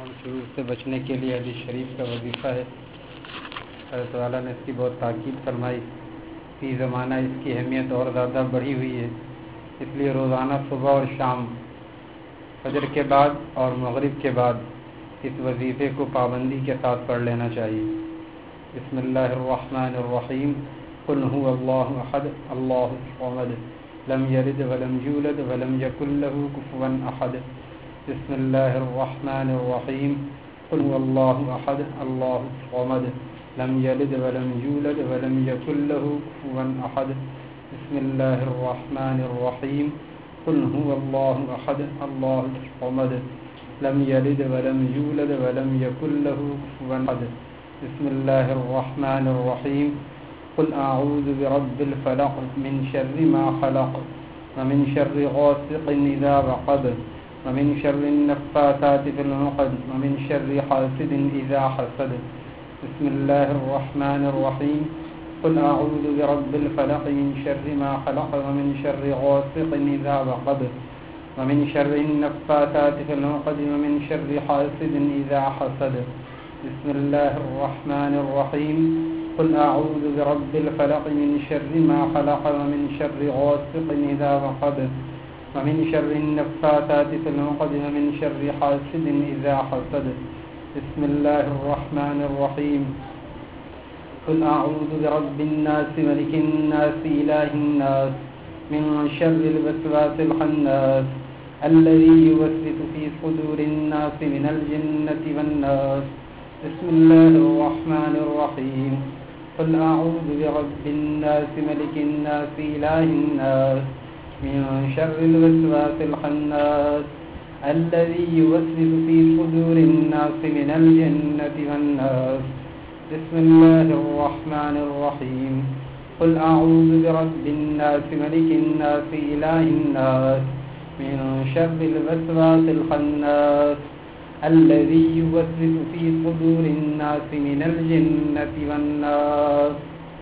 اور شرور سے بچنے کے لیے حدیث شریف کا وظیفہ ہے۔ حضرت والا نے اس کی بہت تاکید فرمائی۔ فی زمانہ اس کی اہمیت اور زیادہ بڑھی ہوئی ہے، اس لیے روزانہ صبح اور شام، فجر کے بعد اور مغرب کے بعد اس وظیفے کو پابندی کے ساتھ پڑھ لینا چاہیے۔ بسم اللہ الرحمن الرحیم، قل هو اللہ احد اللہ الصمد لم یلد ولم یولد ولم یکن له کفوا احد۔ بسم اللہ الرحمن الرحیم، قل هو اللہ احد اللہ الصمد لم یلد ولم یولد ولم یکن له کفوا احد۔ بسم اللہ الرحمن الرحیم، قل هو اللہ احد اللہ الصمد لم یلد ولم یولد ولم یکن له کفوا احد۔ بسم اللہ الرحمن الرحیم، قل اعوذ برب الفلق من شر ما خلق ومن شر غاسق اذا وقب ومن شر النفاثات في العقد ومن شر حاسد اذا حسد۔ بسم اللہ الرحمن الرحیم، قل اعوذ برب الفلق من شر ما خلق ومن شر غاسق اذا وقب ومن شر النفاثات في العقد ومن شر حاسد اذا حسد۔ بسم اللہ الرحمن الرحیم، قل اعوذ برب الفلق من شر ما خلق ومن شر غاسق اذا وقب ومن شر النفاثات في العقد ومن شر حاسد اذا حسد۔ بسم اللہ الرحمن الرحیم، قل اعوذ برب الناس ملك الناس اله الناس من شر الوسواس الخناس الذي يوسوس في صدور الناس من الجنة والناس۔ بسم اللہ الرحمن الرحیم، قل اعوذ برب الناس ملك الناس اله الناس من شر الوسواس الخناس الذي يوسوس في صدور الناس من الجنة والناس۔ بسم اللہ الرحمن الرحیم، قل اعوذ برب الناس ملك الناس اله الناس من شر الوسواس الخناس الذي يوسوس في صدور الناس من الجنة والناس۔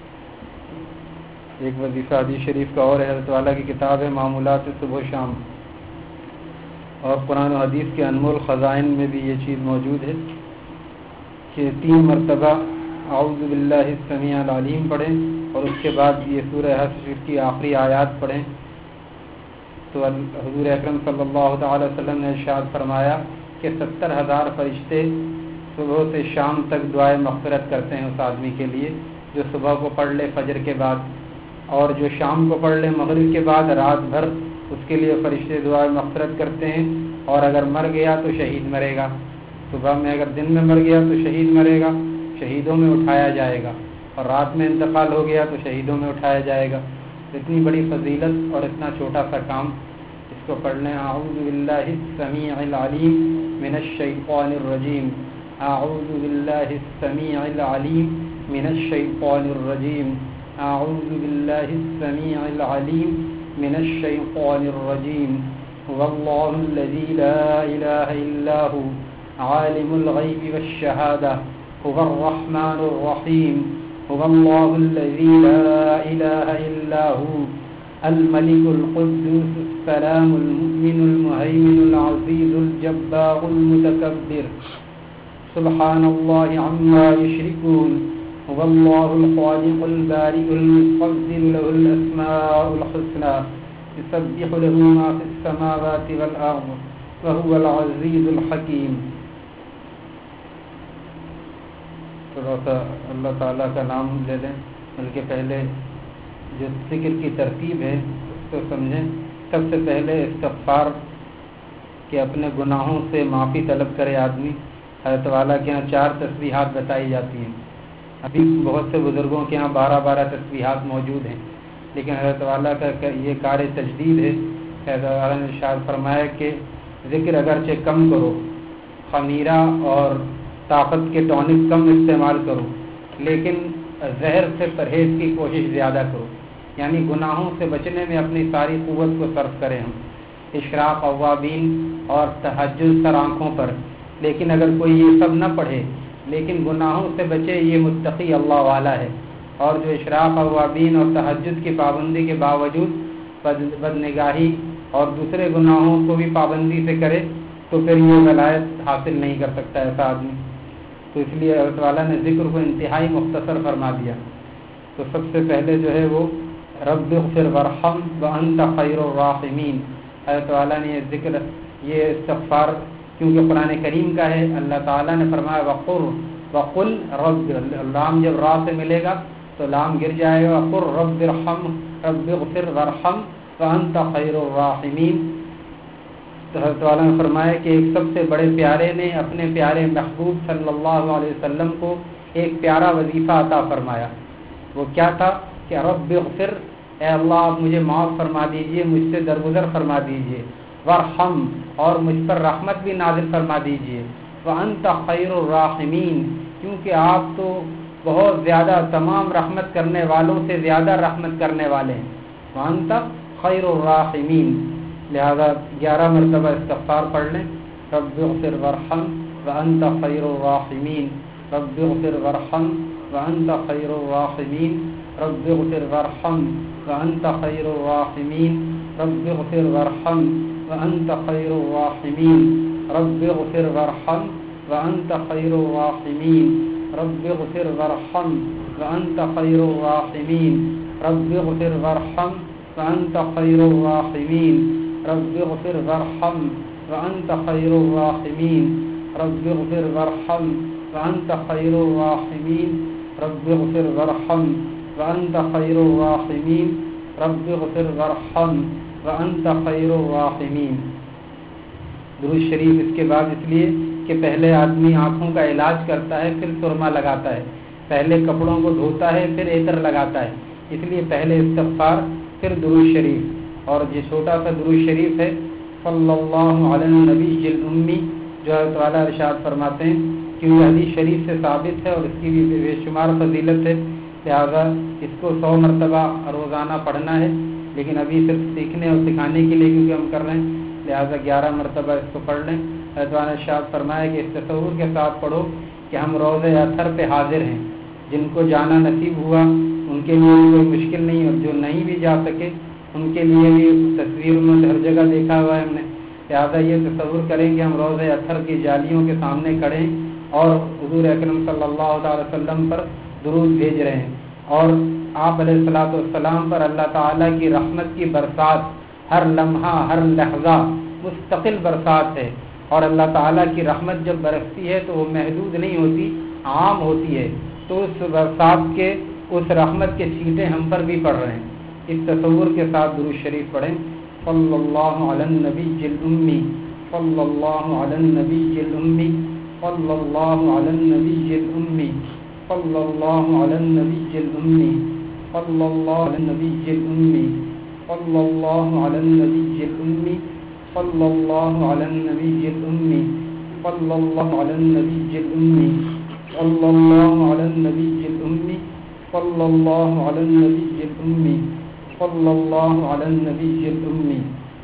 ایک وظیفہ حدیث شریف کا اور ہے، حضرت والا کی کتاب ہے معمولات صبح و شام، اور قرآن و حدیث کے انمول خزائن میں بھی یہ چیز موجود ہے کہ 3 مرتبہ اعوذ باللہ السمیع العلیم پڑھیں اور اس کے بعد یہ سورہ حشر کی آخری آیات پڑھیں۔ تو حضور اکرم صلی اللہ تعالی وسلم نے ارشاد فرمایا کہ 70,000 فرشتے صبح سے شام تک دعائے مغفرت کرتے ہیں اس آدمی کے لیے جو صبح کو پڑھ لے فجر کے بعد، اور جو شام کو پڑھ لے مغرب کے بعد، رات بھر اس کے لیے فرشتے دعائے مغفرت کرتے ہیں۔ اور اگر مر گیا تو شہید مرے گا، صبح میں اگر دن میں مر گیا تو شہید مرے گا، شہیدوں میں اٹھایا جائے گا، اور رات میں انتقال ہو گیا تو شہیدوں میں اٹھایا جائے گا۔ اتنی بڑی فضیلت اور اتنا چھوٹا سا کام، اس کو پڑھ لیں۔ اعوذ باللہ السمیع العلیم من الشیطان الرجیم، اعوذ باللہ السمیع العلیم من الشیطان الرجیم، اعوذ باللہ السمیع العلیم من الشیطان الرجیم، هو اللہ الذی لا الہ الا هو عالم الغیب والشہادہ، هو الرحمن الرحیم، هو اللہ الذی لا الہ الا هو الملك القدوس السلام المؤمن المهيمن العزيز الجبار المتكبر، سبحان الله عما يشركون، هو الله الخالق البارئ المصور له الأسماء الحسنى يسبح له ما في السماوات والأرض وهو العزيز الحكيم۔ اللہ تعالیٰ کا نام لے لیں، بلکہ پہلے جو ذکر کی ترتیب ہے اس کو سمجھیں۔ سب سے پہلے استغفار کہ اپنے گناہوں سے معافی طلب کرے آدمی۔ حضرت والا کے ہاں 4 تسبیحات بتائی جاتی ہیں، ابھی بہت سے بزرگوں کے ہاں 12 تسبیحات موجود ہیں، لیکن حضرت والا کا یہ کار تجدید ہے۔ حضرت والا نے ارشاد فرمایا کہ ذکر اگرچہ کم کرو، خمیرہ اور طاقت کے ٹونک کم استعمال کرو، لیکن زہر سے پرہیز کی کوشش زیادہ کرو، یعنی گناہوں سے بچنے میں اپنی ساری قوت کو صرف کریں ہم، اشراق اوابین اور تہجد سر آنکھوں پر۔ لیکن اگر کوئی یہ سب نہ پڑھے لیکن گناہوں سے بچے، یہ متقی اللہ والا ہے، اور جو اشراق اوابین اور تہجد کی پابندی کے باوجود بدنگاہی اور دوسرے گناہوں کو بھی پابندی سے کرے تو پھر یہ ولایت حاصل نہیں کر سکتا ایسا آدمی. تو اس لیے اللہ تعالیٰ نے ذکر کو انتہائی مختصر فرما دیا. تو سب سے پہلے جو ہے وہ رب اغفر وارحم وانت خیر الراحمین. اللہ تعالیٰ نے یہ ذکر یہ استغفار کیونکہ قرآن کریم کا ہے، اللہ تعالیٰ نے فرمایا وقل رب، لام جب را سے ملے گا تو لام گر جائے گا، وقل رب ارحم رب اغفر وارحم وانت خیر الراحمین. تو اللہ تعالیٰ نے فرمایا کہ ایک سب سے بڑے پیارے نے اپنے پیارے محبوب صلی اللہ علیہ وسلم کو ایک پیارا وظیفہ عطا فرمایا. وہ کیا تھا کہ رب اغفر، اے اللہ آپ مجھے معاف فرما دیجئے، مجھ سے درگزر فرما دیجئے، وارحم اور مجھ پر رحمت بھی نازل فرما دیجئے، وانت خیر الراحمین کیونکہ آپ تو بہت زیادہ تمام رحمت کرنے والوں سے زیادہ رحمت کرنے والے ہیں، وانت خیر الراحمین. لہذا 11 مرتبہ استغفار پڑھ لیں. رب اغفر وارحم وانت خیر الراحمین، رب اغفر وارحم وانت خیر الراحمین، رب اغفر وارحم وانت خیر الراحمین، رب اغفر وارحم وانت خیر الراحمین، رب اغفر وارحم وانت خیر الراحمین، رب اغفر وارحم وانت خیر الراحمین، رب اغفر وارحم وانت خیر الراحمین، رب اغفر وارحم وانت خیر الراحمین، رب اغفر وارحم وانت خیر الراحمین، رب اغفر وارحم وانت خیر الراحمین، رب اغفر وارحم وانت خیر الراحمین. درود شریف اس کے بعد اس لیے کہ پہلے آدمی آنکھوں کا علاج کرتا ہے، پھر سرما لگاتا ہے، پہلے کپڑوں کو دھوتا ہے، پھر عطر لگاتا ہے. اس لیے پہلے استغفار پھر درود شریف. اور یہ چھوٹا سا درود شریف ہے صلی اللہ علی النبی الامی، جو اللہ تعالیٰ ارشاد فرماتے ہیں کہ یہ حدیث شریف سے ثابت ہے اور اس کی بھی بے شمار فضیلت ہے. لہذا اس کو 100 مرتبہ روزانہ پڑھنا ہے، لیکن ابھی صرف سیکھنے اور سکھانے کے لیے کیونکہ ہم کر رہے ہیں، لہذا 11 مرتبہ اس کو پڑھ لیں. اللہ تعالیٰ نے ارشاد فرمایا کہ اس تصور کے ساتھ پڑھو کہ ہم روز اثر پہ حاضر ہیں. جن کو جانا نصیب ہوا ان کے لیے کوئی مشکل نہیں، اور جو نہیں بھی جا سکے ان کے لیے بھی تصویر میں ہر جگہ دیکھا ہوا ہے ہم نے. لہٰذا یہ تصور کریں کہ ہم روز اثر کی جالیوں کے سامنے کھڑے ہیں اور حضور اکرم صلی اللہ تعالی وسلم پر درود بھیج رہے ہیں، اور آپ علیہ الصلوۃ والسلام پر اللہ تعالیٰ کی رحمت کی برسات ہر لمحہ ہر لحظہ مستقل برسات ہے. اور اللہ تعالیٰ کی رحمت جب برستی ہے تو وہ محدود نہیں ہوتی، عام ہوتی ہے. تو اس برسات کے اس رحمت کے چھینٹے ہم پر بھی پڑ رہے ہیں. اس تصور کے ساتھ درود شریف پڑھیں. صلی اللہ علی النبی الامی، صلی اللہ علی النبی الامی، صلی اللہ علی النبی الامی، صلی اللہ علی النبی الامی، صلی اللہ علی النبی الامی، صلی اللہ علی النبی الامی، صلی اللہ علی النبی الامی، صلی اللہ علی النبی الامی، صلی اللہ علی النبی الامی، صلی اللہ علی النبی الامی، صلی اللہ علی النبی الامی.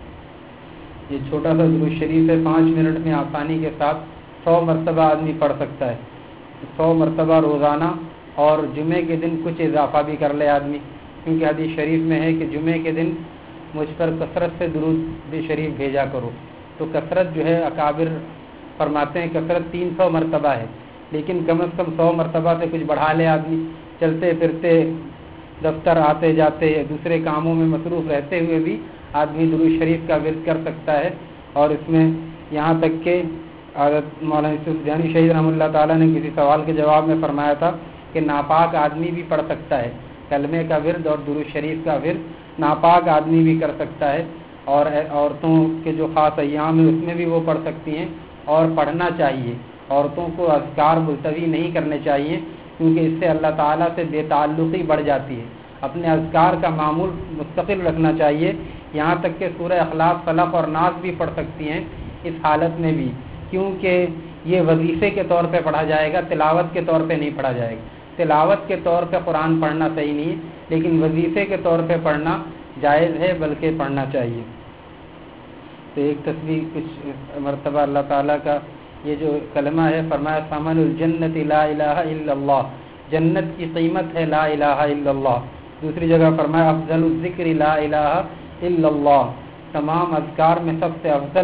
یہ چھوٹا سا درود شریف ہے، 5 منٹ میں آسانی کے ساتھ 100 مرتبہ آدمی پڑھ سکتا ہے، 100 مرتبہ روزانہ. اور جمعے کے دن کچھ اضافہ بھی کر لے آدمی، کیونکہ حدیث شریف میں ہے کہ جمعے کے دن مجھ پر کثرت سے درود شریف بھیجا کرو. تو کثرت جو ہے اکابر فرماتے ہیں کثرت 300 مرتبہ ہے، لیکن کم از کم 100 مرتبہ سے کچھ بڑھا لے آدمی. چلتے پھرتے دفتر آتے جاتے دوسرے کاموں میں مصروف رہتے ہوئے بھی آدمی درود شریف کا ورد کر سکتا ہے. اور اس میں یہاں تک کہ مولانا یوسف جانی شہید رحمۃ اللہ تعالیٰ نے کسی سوال کے جواب میں فرمایا تھا کہ ناپاک آدمی بھی پڑھ سکتا ہے کلمے کا ورد اور درود شریف کا ورد، ناپاک آدمی بھی کر سکتا ہے. اور عورتوں کے جو خاص ایام ہیں اس میں بھی وہ پڑھ سکتی ہیں، اور پڑھنا چاہیے. عورتوں کو اذکار ملتوی نہیں کرنے چاہیے، کیونکہ اس سے اللہ تعالیٰ سے بے تعلقی بڑھ جاتی ہے. اپنے اذکار کا معمول مستقل رکھنا چاہیے. یہاں تک کہ سورہ اخلاص، فلق اور ناس بھی پڑھ سکتی ہیں اس حالت میں بھی، کیونکہ یہ وظیفے کے طور پہ پڑھا جائے گا، تلاوت کے طور پہ نہیں پڑھا جائے گا. تلاوت کے طور پہ قرآن پڑھنا صحیح نہیں ہے، لیکن وظیفے کے طور پہ پڑھنا جائز ہے، بلکہ پڑھنا چاہیے. تو ایک تصویر کچھ مرتبہ اللہ تعالیٰ کا یہ جو کلمہ ہے، فرمایا ثمن الجنت لا الہ الا اللہ، جنت کی قیمت ہے لا الہ الا اللہ. دوسری جگہ فرمایا افضل الذکر لا الہ الا اللہ، تمام اذکار میں سب سے افضل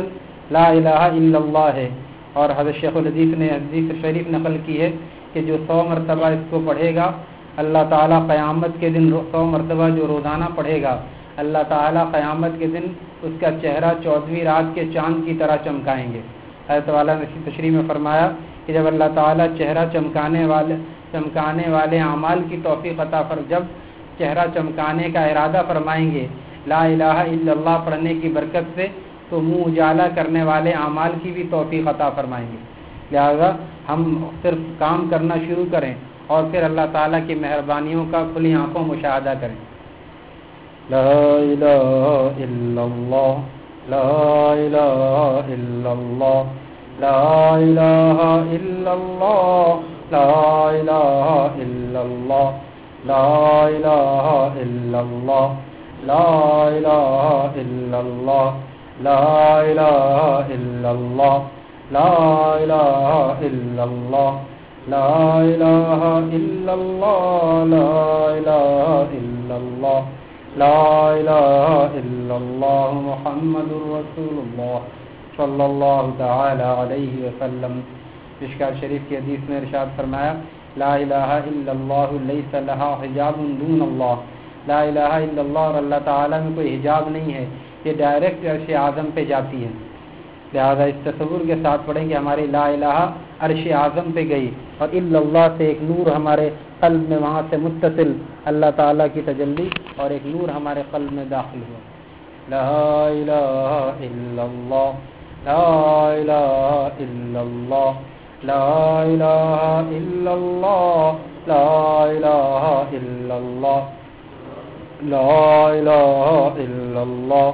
لا الہ الا اللہ ہے۔ اور حضرت شیخ الحدیث نے حدیث شریف نقل کی ہے کہ جو 100 مرتبہ اس کو پڑھے گا اللہ تعالیٰ قیامت کے دن 100 مرتبہ جو روزانہ پڑھے گا اللہ تعالیٰ قیامت کے دن اس کا چہرہ 14ویں رات کے چاند کی طرح چمکائیں گے۔ حضرت والا نے تشریح میں فرمایا کہ جب اللہ تعالیٰ چہرہ چمکانے والے اعمال کی توفیق عطا جب چہرہ چمکانے کا ارادہ فرمائیں گے لا الہ الا اللہ پڑھنے کی برکت سے، تو منہ اجالا کرنے والے اعمال کی بھی توفیق عطا فرمائیں گے۔ لہذا ہم صرف کام کرنا شروع کریں اور پھر اللہ تعالیٰ کی مہربانیوں کا کھلی آنکھوں مشاہدہ کریں۔ لا الہ الا اللہ، لا الہ الا اللہ، لا الہ الا اللہ، لا الہ الا اللہ، لا الہ الا اللہ، لا الہ الا اللہ، لا الہ الا اللہ، لا الہ الا اللہ، لا الہ الا اللہ، لا الہ الا اللہ، لا الہ الا اللہ محمد رسول اللہ صلی اللہ تعالی علیہ وسلم۔ مشکوٰۃ شریف کی حدیث میں ارشاد فرمایا لا الہ الا اللہ لیس لہا حجاب دون اللہ، لا الہ الا اللہ اور اللہ تعالیٰ میں کوئی حجاب نہیں ہے، یہ ڈائریکٹ عرش اعظم پہ جاتی ہے۔ لہذا اس تصور کے ساتھ پڑھیں کہ ہماری لا الہ عرش اعظم پہ گئی اور الا اللہ سے ایک نور ہمارے قلب میں وہاں سے متصل اللہ تعالیٰ کی تجلی اور ایک نور ہمارے قلب میں داخل ہوا۔ لا الہ الا اللہ، لا الہ الا اللہ، لا الہ الا اللہ، لا الہ الا اللہ، لا الہ الا اللہ،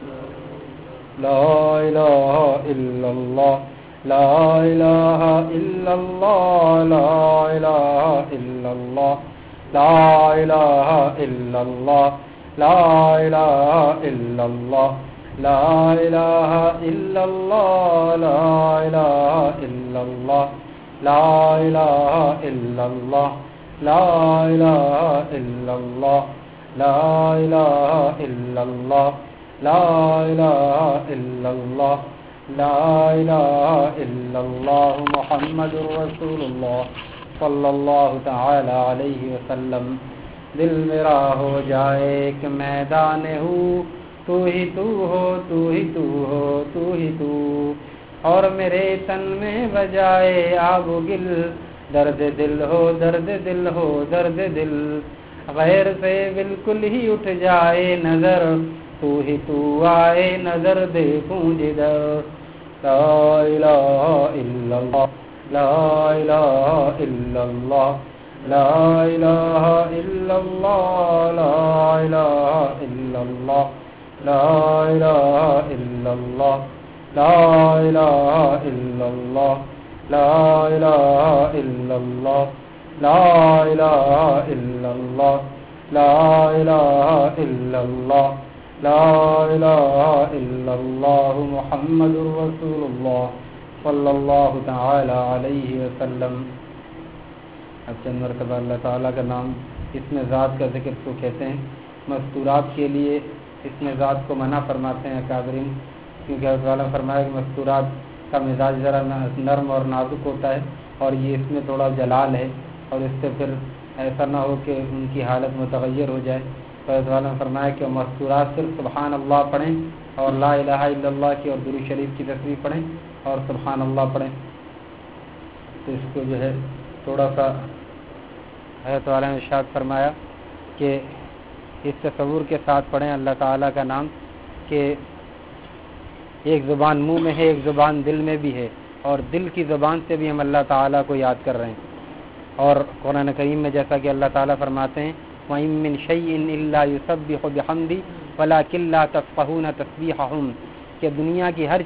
لا الہ الا اللہ، لا الہ الا اللہ، لا الہ الا اللہ، لا الہ الا اللہ، لا الہ الا اللہ، لا الہ الا اللہ، لا الہ الا اللہ، لا الہ الا اللہ، لا الہ الا اللہ، لا الہ الا اللہ، لا الہ الا اللہ، لا الہ الا اللہ محمد رسول اللہ صلی اللہ تعالی علیہ وسلم۔ دل میرا ہو جائے کہ میدان ہو تو ہی تو ہو، تو ہی تو ہو، تو ہی تو، اور میرے تن میں بجائے آب و گل، درد دل ہو، درد دل ہو، درد دل، غیر سے بالکل ہی اٹھ جائے نظر، تو ہی تو آئے نظر دیکھوں جدھر۔ لا الہ الا اللہ، لا الہ الا اللہ، لا الہ الا اللہ، لا الہ الا اللہ، لا الہ الا اللہ، لا الہ الا اللہ، لا الہ الا اللہ، لا الہ الا اللہ، لا الہ الا اللہ، لا الہ الا اللہ محمد رسول اللہ صلی اللہ تعالی علیہ وسلم۔ اب چند مرتبہ اللہ تعالیٰ کا نام اسم ذات کا ذکر کو کہتے ہیں۔ مستورات کے لیے اسم ذات کو منع فرماتے ہیں اکابرین، کیونکہ اللہ تعالیٰ نے فرمایا کہ مستورات کا مزاج ذرا نرم اور نازک ہوتا ہے اور یہ اس میں تھوڑا جلال ہے، اور اس سے پھر ایسا نہ ہو کہ ان کی حالت متغیر ہو جائے۔ تو اللہ تعالیٰ نے فرمایا کہ مستورات صرف سبحان اللہ پڑھیں اور لا الہ الا اللہ کی اور درود شریف کی تصویر پڑھیں اور سبحان اللہ پڑھیں۔ تو اس کو جو ہے تھوڑا سا حضرت والا نے ارشاد فرمایا کہ اس تصور کے ساتھ پڑھیں اللہ تعالیٰ کا نام کہ ایک زبان منہ میں ہے، ایک زبان دل میں بھی ہے، اور دل کی زبان سے بھی ہم اللہ تعالیٰ کو یاد کر رہے ہیں۔ اور قرآن کریم میں جیسا کہ اللہ تعالیٰ فرماتے ہیں وَإِن مِّن شَيْءٍ إِلَّا يُسَبِّحُ بِحَمْدِهِ وَلَٰكِن لَّا تَفْقَهُونَ تَسْبِيحَهُمْ، کہ دنیا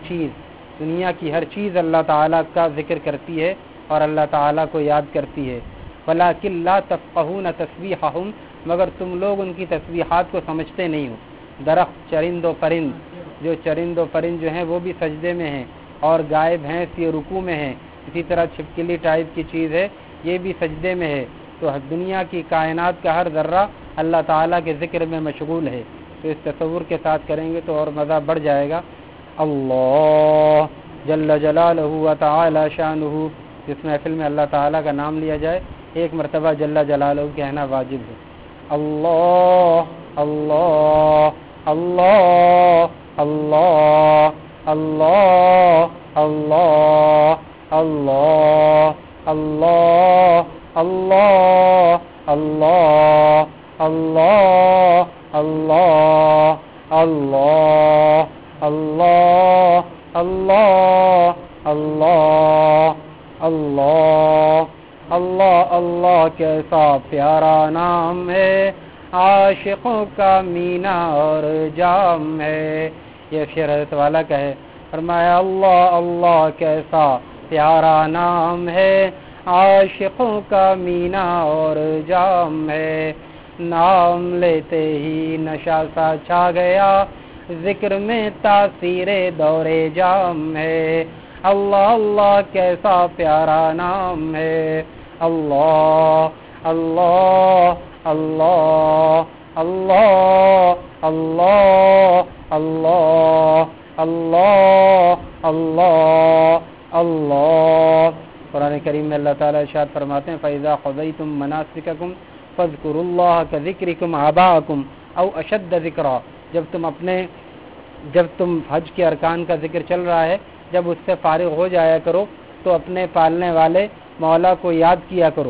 کی ہر چیز اللہ تعالیٰ کا ذکر کرتی ہے اور اللہ تعالیٰ کو یاد کرتی ہے۔ وَلَٰكِن لَّا تَفْقَهُونَ تَسْبِيحَهُمْ، مگر تم لوگ ان کی تسبیحات کو سمجھتے نہیں ہو۔ درخت، چرند و پرند، جو چرند و پرند جو ہیں وہ بھی سجدے میں ہیں، اور گائے بھینس یہ رکوع میں ہیں، اسی طرح چھپکلی ٹائپ کی چیز ہے یہ بھی سجدے میں ہے۔ تو دنیا کی کائنات کا ہر ذرہ اللہ تعالیٰ کے ذکر میں مشغول ہے۔ تو اس تصور کے ساتھ کریں گے تو اور مزہ بڑھ جائے گا۔ اللہ جل جلالہ و تعالی شانہ، جس محفل میں اللہ تعالیٰ کا نام لیا جائے ایک مرتبہ جل جلالہ کہنا واجب ہے۔ اللہ اللہ اللہ اللہ اللہ اللہ اللہ اللہ اللہ اللہ اللہ اللہ اللہ اللہ اللہ اللہ اللہ اللہ اللہ کیسا پیارا نام ہے، عاشقوں کا مینا اور جام ہے۔ یہ شعر حضرت والا کا ہے، فرمایا اللہ اللہ کیسا پیارا نام ہے، عاشقوں کا مینا اور جام ہے۔ نام لیتے ہی نشہ سا چھا گیا، ذکر میں تاثیر دور جام ہے۔ اللہ اللہ کیسا پیارا نام ہے، اللہ اللہ اللہ اللہ اللہ اللہ اللہ اللہ اللہ۔ قرآن کریم میں اللہ تعالیٰ ارشاد فرماتے ہیں فَإِذَا قَضَيْتُم مَّنَاسِكَكُمْ فَاذْكُرُوا اللَّهَ كَذِكْرِكُمْ آبَاءَكُمْ أَوْ أَشَدَّ ذِكْرًا۔ جب تم حج کے ارکان کا ذکر چل رہا ہے، جب اس سے فارغ ہو جایا کرو تو اپنے پالنے والے مولا کو یاد کیا کرو،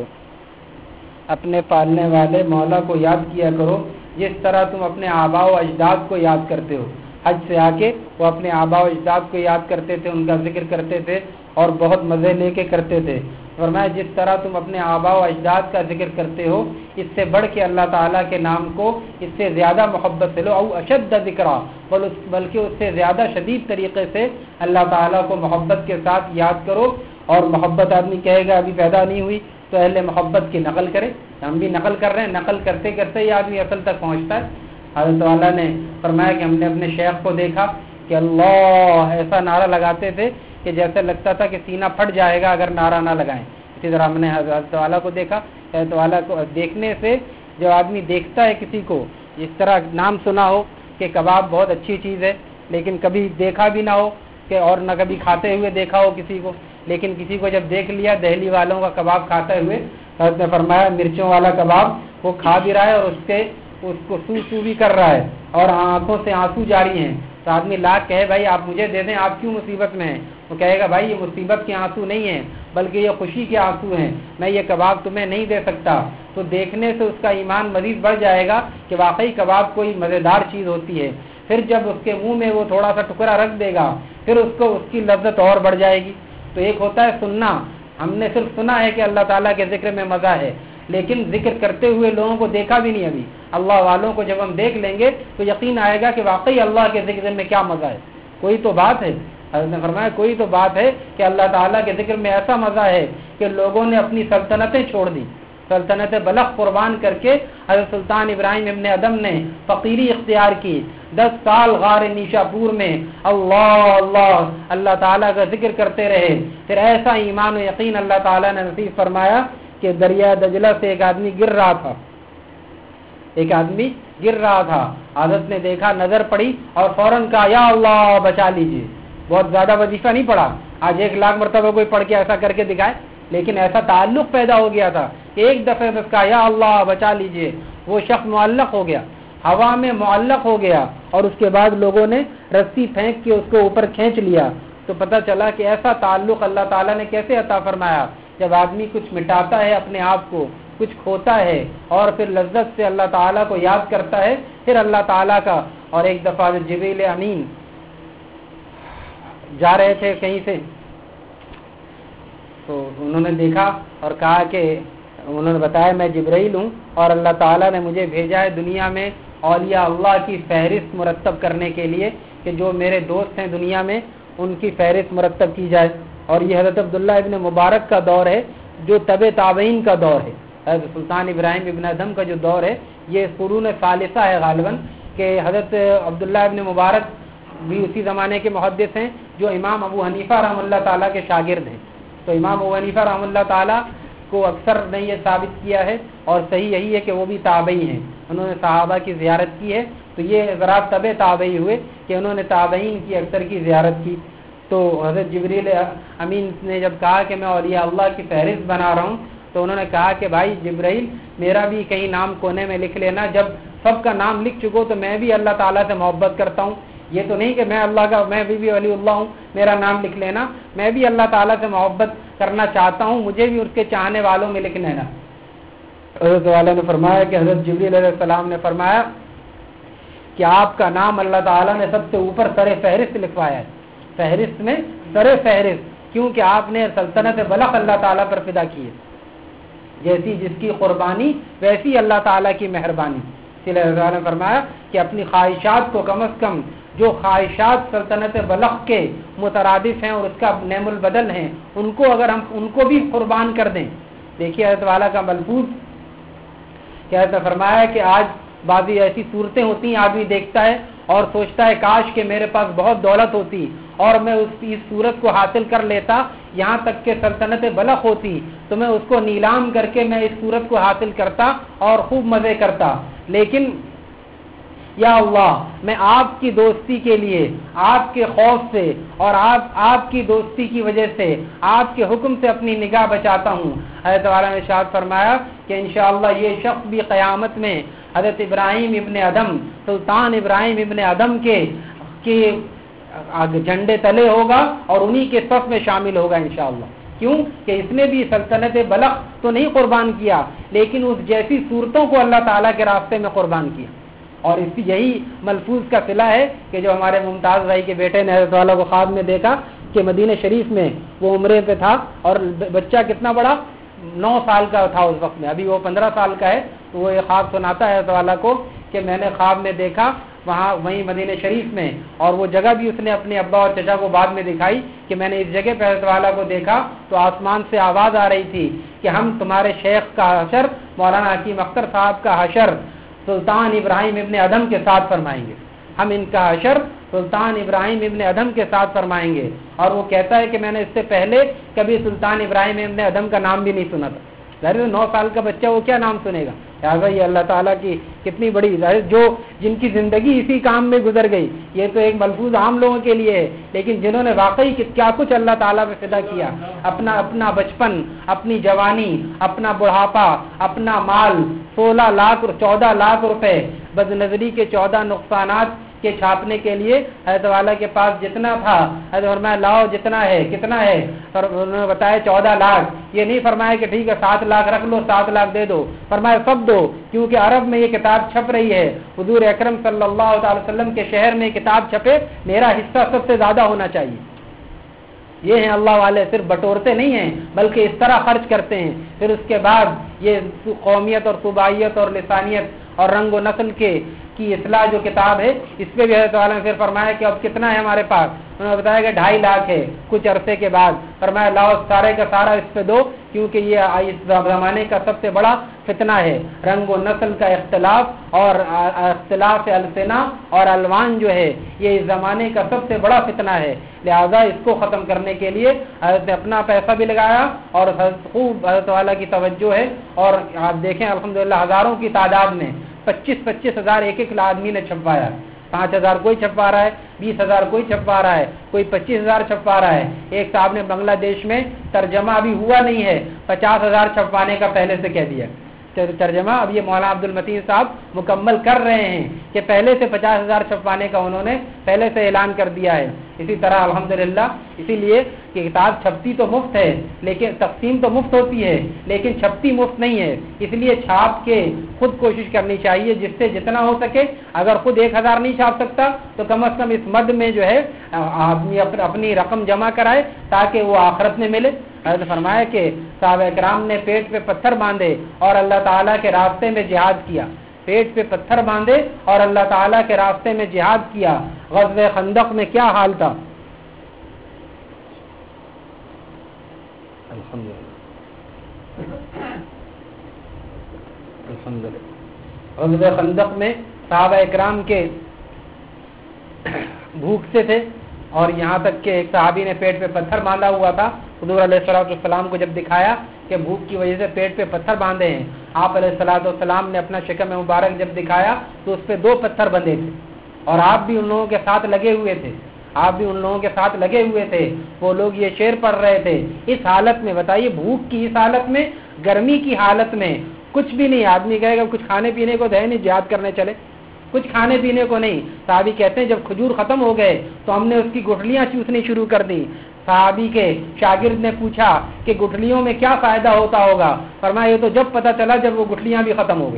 اپنے پالنے والے مولا کو یاد کیا کرو جس طرح تم اپنے آباء و اجداد کو یاد کرتے ہو۔ حج سے آ کے وہ اپنے آباء و اجداد کو یاد کرتے تھے، ان کا ذکر کرتے تھے اور بہت مزے لے کے کرتے تھے۔ فرمایا جس طرح تم اپنے آباء و اجداد کا ذکر کرتے ہو، اس سے بڑھ کے اللہ تعالیٰ کے نام کو اس سے زیادہ محبت سے لو، او اشد ذکرا، بلکہ اس سے زیادہ شدید طریقے سے اللہ تعالیٰ کو محبت کے ساتھ یاد کرو۔ اور محبت آدمی کہے گا ابھی پیدا نہیں ہوئی تو اہل محبت کی نقل کرے، ہم بھی نقل کر رہے ہیں، نقل کرتے کرتے یہ آدمی اصل تک پہنچتا ہے۔ حضرت والا نے فرمایا کہ ہم نے اپنے شیخ کو دیکھا کہ اللہ ایسا نعرہ لگاتے تھے کہ جیسے لگتا تھا کہ سینہ پھٹ جائے گا اگر نعرہ نہ لگائیں۔ اسی طرح ہم نے حضرت والا کو دیکھا، حضرت والا کو دیکھنے سے جب آدمی دیکھتا ہے کسی کو، اس طرح نام سنا ہو کہ کباب بہت اچھی چیز ہے لیکن کبھی دیکھا بھی نہ ہو کہ اور نہ کبھی کھاتے ہوئے دیکھا ہو کسی کو، لیکن کسی کو جب دیکھ لیا دہلی والوں کا کباب کھاتے ہوئے، حضرت نے فرمایا مرچوں والا کباب وہ کھا بھی رہا ہے اور اس کو سو بھی کر رہا ہے اور آنکھوں سے آنسو جاری ہیں، تو آدمی لاکھ کہے بھائی آپ مجھے دے دیں، آپ کیوں مصیبت میں ہیں؟ وہ کہے گا بھائی یہ مصیبت کے آنسو نہیں ہیں بلکہ یہ خوشی کے آنسو ہیں، میں یہ کباب تمہیں نہیں دے سکتا۔ تو دیکھنے سے اس کا ایمان مزید بڑھ جائے گا کہ واقعی کباب کوئی مزیدار چیز ہوتی ہے۔ پھر جب اس کے منہ میں وہ تھوڑا سا ٹکڑا رکھ دے گا پھر اس کی لذت اور بڑھ جائے گی۔ تو ایک ہوتا ہے سننا، ہم نے صرف سنا ہے کہ اللہ تعالیٰ کے ذکر میں مزہ ہے، لیکن ذکر کرتے ہوئے لوگوں کو دیکھا بھی نہیں ابھی۔ اللہ والوں کو جب ہم دیکھ لیں گے تو یقین آئے گا کہ واقعی اللہ کے ذکر میں کیا مزہ ہے، کوئی تو بات ہے۔ حضرت نے فرمایا کوئی تو بات ہے کہ اللہ تعالیٰ کے ذکر میں ایسا مزہ ہے کہ لوگوں نے اپنی سلطنتیں چھوڑ دی، سلطنت بلخ قربان کر کے حضرت سلطان ابراہیم ابن ادم نے فقیری اختیار کی، 10 سال غار نیشا پور میں اللہ اللہ اللہ تعالیٰ کا ذکر کرتے رہے۔ پھر ایسا ایمان و یقین اللہ تعالیٰ نے نصیب فرمایا کہ دریا دجلہ سے ایک آدمی گر رہا تھا، حضرت نے دیکھا، نظر پڑی اور فوراً کہا یا اللہ بچا لیجیے۔ بہت زیادہ وظیفہ نہیں پڑا، آج 1 لاکھ مرتبہ کوئی پڑھ کے ایسا کر کے دکھائے، لیکن ایسا تعلق پیدا ہو گیا تھا کہ ایک دفعہ بس کہا یا اللہ بچا لیجیے، وہ شخص معلق ہو گیا، ہوا میں معلق ہو گیا اور اس کے بعد لوگوں نے رسی پھینک کے اس کو اوپر کھینچ لیا۔ تو پتہ چلا کہ ایسا تعلق اللہ تعالیٰ نے کیسے عطا فرمایا۔ جب آدمی کچھ مٹاتا ہے اپنے آپ کو، کچھ کھوتا ہے اور پھر لذت سے اللہ تعالیٰ کو یاد کرتا ہے، پھر اللہ تعالیٰ کا۔ اور ایک دفعہ جبریل امین جا رہے تھے کہیں سے، تو انہوں نے دیکھا اور کہا کہ انہوں نے بتایا میں جبرائیل ہوں اور اللہ تعالیٰ نے مجھے بھیجا ہے دنیا میں اولیاء اللہ کی فہرست مرتب کرنے کے لیے کہ جو میرے دوست ہیں دنیا میں ان کی فہرست مرتب کی جائے۔ اور یہ حضرت عبداللہ ابن مبارک کا دور ہے جو تبع تابعین کا دور ہے۔ حضرت سلطان ابراہیم ابن ادم کا جو دور ہے یہ قرون ثالثہ ہے غالباً، کہ حضرت عبداللہ ابن مبارک بھی اسی زمانے کے محدث ہیں جو امام ابو حنیفہ رحمہ اللہ تعالیٰ کے شاگرد ہیں۔ تو امام ابو حنیفہ رحمہ اللہ تعالیٰ کو اکثر نے یہ ثابت کیا ہے اور صحیح یہی ہے کہ وہ بھی تابعی ہیں، انہوں نے صحابہ کی زیارت کی ہے، تو یہ حضرات تبع تابعی ہوئے کہ انہوں نے تابعین کی اکثر کی زیارت کی۔ تو حضرت جبریل امین نے جب کہا کہ میں اولیاء اللہ کی فہرست بنا رہا ہوں، تو انہوں نے کہا کہ بھائی جبرائیل میرا بھی کہیں نام کونے میں لکھ لینا، جب سب کا نام لکھ چکو تو میں بھی اللہ تعالیٰ سے محبت کرتا ہوں، یہ تو نہیں کہ میں اللہ کا میں بھی ولی اللہ ہوں میرا نام لکھ لینا، میں بھی اللہ تعالیٰ سے محبت کرنا چاہتا ہوں، مجھے بھی اس کے چاہنے والوں میں لکھ لینا۔ حضرت والا نے فرمایا کہ حضرت جبریل علیہ السلام نے فرمایا کہ آپ کا نام اللہ تعالیٰ نے سب سے اوپر سر فہرست لکھوایا ہے، فہرست میں سر فہرست، کیونکہ آپ نے سلطنت بلخ اللہ تعالیٰ پر فدا کی ہے، جیسی جس کی قربانی ویسی اللہ تعالیٰ کی مہربانی۔ اس لیے حضرت نے فرمایا کہ اپنی خواہشات کو کم از کم جو خواہشات سلطنت بلخ کے مترادف ہیں اور اس کا نعم البدل ہیں، ان کو اگر ہم ان کو بھی قربان کر دیں۔ دیکھیے حضرت والا کا ملفوظ کہ حضرت نے فرمایا کہ آج بعضی ایسی صورتیں ہوتی ہیں، آدمی دیکھتا ہے اور سوچتا ہے کاش کہ میرے پاس بہت دولت ہوتی اور میں اس صورت کو حاصل کر لیتا، یہاں تک کہ سلطنت بلخ ہوتی تو میں اس کو نیلام کر کے میں اس صورت کو حاصل کرتا اور خوب مزے کرتا، لیکن یا اللہ میں آپ کی دوستی کے لیے، آپ کے خوف سے اور آپ کی دوستی کی وجہ سے آپ کے حکم سے اپنی نگاہ بچاتا ہوں۔ حضرت والا نے ارشاد فرمایا کہ انشاءاللہ یہ شخص بھی قیامت میں حضرت ابراہیم ابن ادم، سلطان ابراہیم ابن ادم کے جھنڈے تلے ہوگا اور انہی کے صف میں شامل ہوگا انشاءاللہ۔ کیوں کہ اس نے بھی سلطنت بلخ تو نہیں قربان کیا، لیکن اس جیسی صورتوں کو اللہ تعالیٰ کے راستے میں قربان کیا۔ اور اس یہی ملفوظ کا صلہ ہے کہ جو ہمارے ممتاز بھائی کے بیٹے نے حضرت والا کو خواب میں دیکھا کہ مدینہ شریف میں وہ عمرے پہ تھا اور بچہ کتنا بڑا 9 سال کا تھا اس وقت میں، ابھی وہ 15 سال کا ہے، تو وہ یہ خواب سناتا ہے حضرت والا کو کہ میں نے خواب میں دیکھا وہیں مدینہ شریف میں، اور وہ جگہ بھی اس نے اپنے ابا اور چچا کو بعد میں دکھائی کہ میں نے اس جگہ پہ حضرت والا کو دیکھا تو آسمان سے آواز آ رہی تھی کہ ہم تمہارے شیخ کا حشر مولانا حکیم اختر صاحب کا حشر سلطان ابراہیم ابن ادم کے ساتھ فرمائیں گے، ہم ان کا حشر سلطان ابراہیم ابن ادم کے ساتھ فرمائیں گے۔ اور وہ کہتا ہے کہ میں نے اس سے پہلے کبھی سلطان ابراہیم ابن ادم کا نام بھی نہیں سنا تھا، 9 سال کا بچہ وہ کیا نام سنے گا؟ لہٰذا یہ اللہ تعالیٰ کی کتنی بڑی جو جن کی زندگی اسی کام میں گزر گئی، یہ تو ایک ملفوظ عام لوگوں کے لیے ہے، لیکن جنہوں نے واقعی کیا کچھ اللہ تعالیٰ پہ فدا کیا، اپنا بچپن، اپنی جوانی، اپنا بڑھاپا، اپنا مال، 16 لاکھ اور 14 لاکھ روپے بد نظری کے 14 نقصانات کے چھاپنے کے لیے حضرت والا کے پاس جتنا تھا، حضرت فرمایا لاؤ جتنا ہے، کتنا ہے؟ انہوں نے بتایا 14 لاکھ، یہ نہیں فرمایا کہ ٹھیک ہے 7 لاکھ رکھ لو، 7 لاکھ دے دو، فرمایا سب دو، کیونکہ عرب میں یہ کتاب چھپ رہی ہے، حضور اکرم صلی اللہ علیہ وسلم کے شہر میں کتاب چھپے، میرا حصہ سب سے زیادہ ہونا چاہیے۔ یہ ہیں اللہ والے، صرف بٹورتے نہیں ہیں بلکہ اس طرح خرچ کرتے ہیں۔ پھر اس کے بعد یہ قومیت اور صوبائیت اور لسانیت اور رنگ و نسل کی اصلاح جو کتاب ہے، اس پہ بھی حضرت والا نے پھر فرمایا کہ اب کتنا ہے ہمارے پاس؟ انہوں نے بتایا کہ 2.5 لاکھ ہے۔ کچھ عرصے کے بعد فرمایا لاؤ سارے کا سارا اس پہ دو، کیونکہ یہ اس زمانے کا سب سے بڑا فتنہ ہے، رنگ و نسل کا اختلاف اور اختلاف السنہ اور الوان جو ہے یہ اس زمانے کا سب سے بڑا فتنہ ہے، لہذا اس کو ختم کرنے کے لیے حضرت نے اپنا پیسہ بھی لگایا اور خوب حضرت والا کی توجہ ہے، اور آپ دیکھیں الحمدللہ ہزاروں کی تعداد میں 25 ہزار ایک آدمی نے چھپوایا، 5,000 کوئی چھپوا رہا ہے، 20,000 کوئی چھپوا رہا ہے، کوئی 25,000 چھپوا رہا ہے۔ ایک صاحب نے بنگلہ دیش میں ترجمہ ابھی ہوا نہیں ہے، 50,000 چھپوانے کا پہلے سے کہہ دیا ترجمہ، اب یہ مولانا عبد المتین صاحب مکمل کر رہے ہیں کہ پہلے سے 50,000 چھپوانے کا انہوں نے پہلے سے اعلان کر دیا ہے۔ اسی طرح الحمدللہ، اسی لیے کہ کتاب چھپتی تو مفت ہے، لیکن تقسیم تو مفت ہوتی ہے لیکن چھپتی مفت نہیں ہے، اس لیے چھاپ کے خود کوشش کرنی چاہیے جس سے جتنا ہو سکے۔ اگر خود 1,000 نہیں چھاپ سکتا تو کم از کم اس مد میں جو ہے آدمی اپنی رقم جمع کرائے تاکہ وہ آخرت میں ملے۔ حضرت فرمایا کہ صحابہ کرام نے پیٹ پہ پتھر باندھے اور اللہ تعالیٰ کے راستے میں جہاد کیا، پیٹ پہ پتھر باندھے اور اللہ تعالیٰ کے راستے میں جہاد کیا۔ غزوہ خندق میں کیا حال تھا؟ الحمدللہ غزوہ خندق میں صحابہ اکرام کے بھوکتے تھے اور یہاں تک کہ ایک صحابی نے پیٹ پہ پتھر باندھا ہوا تھا हुजूर अलैहिस्सलाम को जब दिखाया कि भूख की वजह से पेट पे पत्थर बांधे हैं, आप अलैहिस्सलाम ने अपना शिकम मुबारक जब दिखाया तो उस पर 2 पत्थर बंधे थे, और आप भी उन लोगों के साथ लगे हुए थे, आप भी उन लोगों के साथ लगे हुए थे। वो लोग ये शेर पढ़ रहे थे। इस हालत में, बताइए, भूख की इस हालत में, गर्मी की हालत में, कुछ भी नहीं, आदमी कहेगा कुछ खाने पीने को है नहीं, जिहाद करने चले, कुछ खाने पीने को नहीं। साहबी कहते हैं जब खजूर खत्म हो गए तो हमने उसकी गुठलियां चूसनी शुरू कर दी। साहबी के शागिर्द ने पूछा कि गुठलियों में क्या फायदा होता होगा? फरमाया ये तो जब पता चला जब वो गुठलियां भी खत्म हो गई।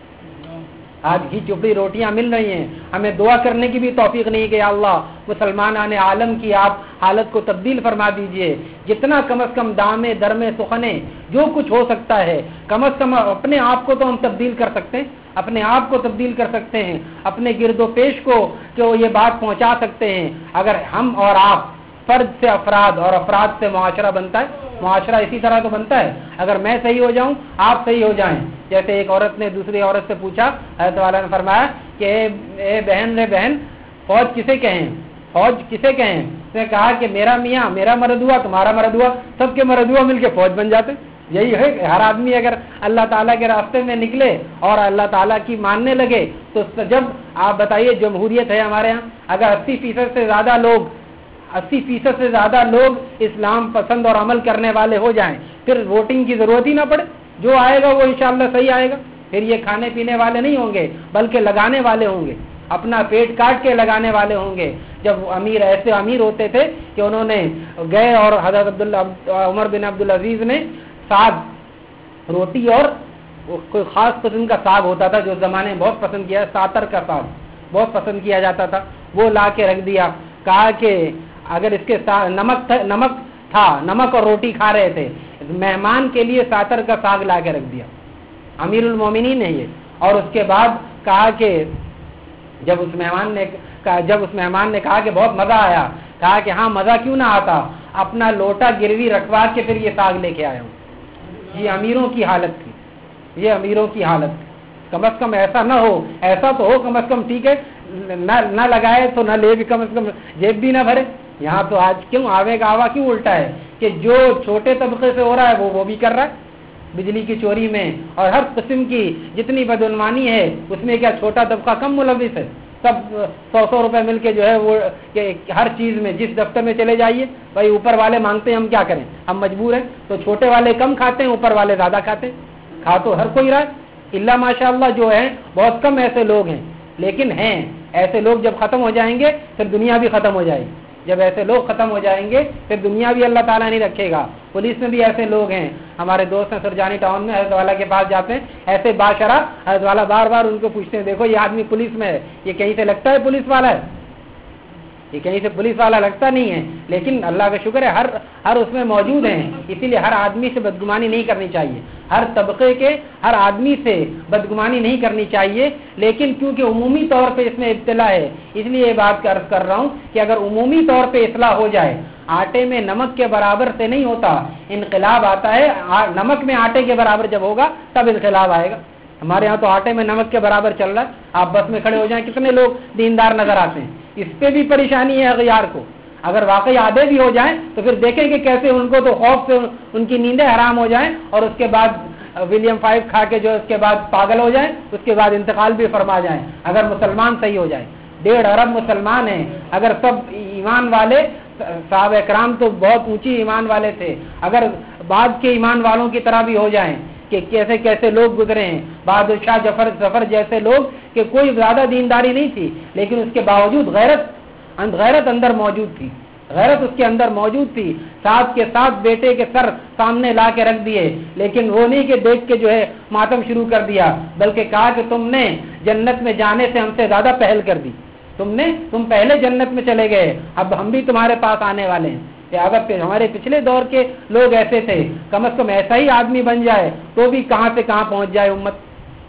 आज घी चुपड़ी रोटियां मिल रही हैं, हमें दुआ करने की भी तौफीक नहीं कि अल्लाह मुसलमान आलम की आप हालत को तब्दील फरमा दीजिए। जितना कम अज कम दामे दरमे सुखने जो कुछ हो सकता है, कम अज कम अपने आप को तो हम तब्दील कर सकते हैं, अपने आप को तब्दील कर सकते हैं, अपने गिरदो पेश को ये बात पहुंचा सकते हैं। अगर हम और आप, फर्द से अफराद और अफराद से मुआशरा बनता है, मुआशरा इसी तरह तो बनता है। अगर मैं सही हो जाऊं, आप सही हो जाएं। जैसे एक औरत ने दूसरी औरत से पूछा, हज़रत वाला ने फरमाया कि ए बहन, फौज किसे कहें, फौज किसे कहें? उसने कहा कि मेरा मियाँ, मेरा मर्द हुआ, तुम्हारा मर्द हुआ, सबके मर्द हुआ मिलके फौज बन जाते। यही है, हर आदमी अगर अल्लाह ताला के रास्ते में निकले और अल्लाह ताला की मानने लगे तो जब आप बताइए जमहूरियत है हमारे यहाँ, अगर 80% से ज़्यादा लोग इस्लाम पसंद और अमल करने वाले हो जाएं, फिर वोटिंग की जरूरत ही ना पड़े, जो आएगा वो इंशाअल्लाह सही आएगा। फिर ये खाने पीने वाले नहीं होंगे बल्कि लगाने वाले होंगे, अपना पेट काट के लगाने वाले होंगे। जब अमीर ऐसे अमीर होते थे कि उन्होंने गए और हजरत उमर बिन अब्दुल अजीज ने साग, रोटी और कोई खास किस्म का साग होता था जो जमाने में बहुत पसंद किया, सातर का साग बहुत पसंद किया जाता था, वो ला के रख दिया। कहा कि अगर इसके साथ नमक और रोटी खा रहे थे, मेहमान के लिए सातर का साग ला के रख दिया, अमीरुल मोमिनीन है ये। और उसके बाद कहा कि जब उस मेहमान ने कहा कि बहुत मजा आया, कहा कि हाँ मजा क्यों ना आता, अपना लोटा गिरवी रखवा के फिर ये साग लेके आया हूँ। ये अमीरों की हालत थी, ये अमीरों की हालत थी। कम से कम ऐसा ना हो, ऐसा तो हो कम से कम, ठीक है, ना लगाए तो ना ले, भी कम से कम जेब भी ना भरे। यहाँ तो आज क्यों आवे का आवा क्यों उल्टा है कि जो छोटे तबके से हो रहा है वो भी कर रहा है, बिजली की चोरी में और हर किस्म की जितनी बदउनवानी है उसमें क्या छोटा तबका कम मुलविस है? सब 100 रुपए मिलके जो है वो हर चीज में, जिस दफ्तर में चले जाइए भाई ऊपर वाले मांगते हैं, हम क्या करें, हम मजबूर हैं। तो छोटे वाले कम खाते हैं, ऊपर वाले ज्यादा खाते हैं। खा तो हर कोई रहा है, इल्ला माशाअल्लाह जो है बहुत कम ऐसे लोग हैं, लेकिन हैं ऐसे लोग। जब खत्म हो जाएंगे फिर दुनिया भी खत्म हो जाएगी। जब ऐसे लोग खत्म हो जाएंगे फिर दुनिया भी अल्लाह ताला नहीं रखेगा। पुलिस में भी ऐसे लोग हैं, हमारे दोस्त हैं सुरजानी टाउन में, हज़रत वाला के पास जाते हैं, ऐसे बाशरा, हज़रत वाला बार बार उनको पूछते हैं, देखो ये आदमी पुलिस में है, ये कहीं से लगता है पुलिस वाला है? ये कहीं से पुलिस वाला लगता नहीं है, लेकिन अल्लाह का शुक्र है हर उसमें मौजूद हैं। इसीलिए हर आदमी से बदगुमानी नहीं करनी चाहिए, हर तबके के हर आदमी से बदगुमानी नहीं करनी चाहिए। लेकिन क्योंकि उमूमी तौर पे इसमें इब्तिला है, इसलिए ये बात कर रहा हूँ कि अगर उमूमी तौर पे इस्लाह हो जाए, आटे में नमक के बराबर से नहीं होता, इनकलाब आता है। नमक में आटे के बराबर जब होगा तब इनकलाब आएगा। हमारे यहाँ तो आटे में नमक के बराबर चल रहा है। आप बस में खड़े हो जाएं, कितने लोग दीनदार नजर आते हैं, इस पे भी परेशानी है अगयार को। अगर वाकई आधे भी हो जाएं तो फिर देखेंगे कैसे उनको तो खौफ से उनकी नींदें हराम हो जाएं और उसके बाद विलियम 5 खा के जो उसके बाद पागल हो जाएं, उसके बाद इंतकाल भी फरमा जाएं। अगर मुसलमान सही हो जाए, 1.5 अरब मुसलमान हैं, अगर सब ईमान वाले, साहब कराम तो बहुत ऊंची ईमान वाले थे, अगर बाद के ईमान वालों की तरह भी हो जाएं कि कैसे कैसे लोग गुजरे हैं, बहादुर शाह जफर जैसे लोग कि कोई ज्यादा दीनदारी नहीं थी, लेकिन उसके बावजूद गैरत अंदर मौजूद थी, गैरत उसके अंदर मौजूद थी। साथ के साथ बेटे के सर सामने ला के रख दिए, लेकिन वो नहीं कि देख के जो है मातम शुरू कर दिया, बल्कि कहा कि तुमने जन्नत में जाने से हमसे ज्यादा पहल कर दी, तुम पहले जन्नत में चले गए, अब हम भी तुम्हारे पास आने वाले हैं। अगर हमारे पिछले दौर के लोग ऐसे थे, कम से कम ऐसा ही आदमी बन जाए तो भी कहां से कहां पहुंच जाए उम्मत।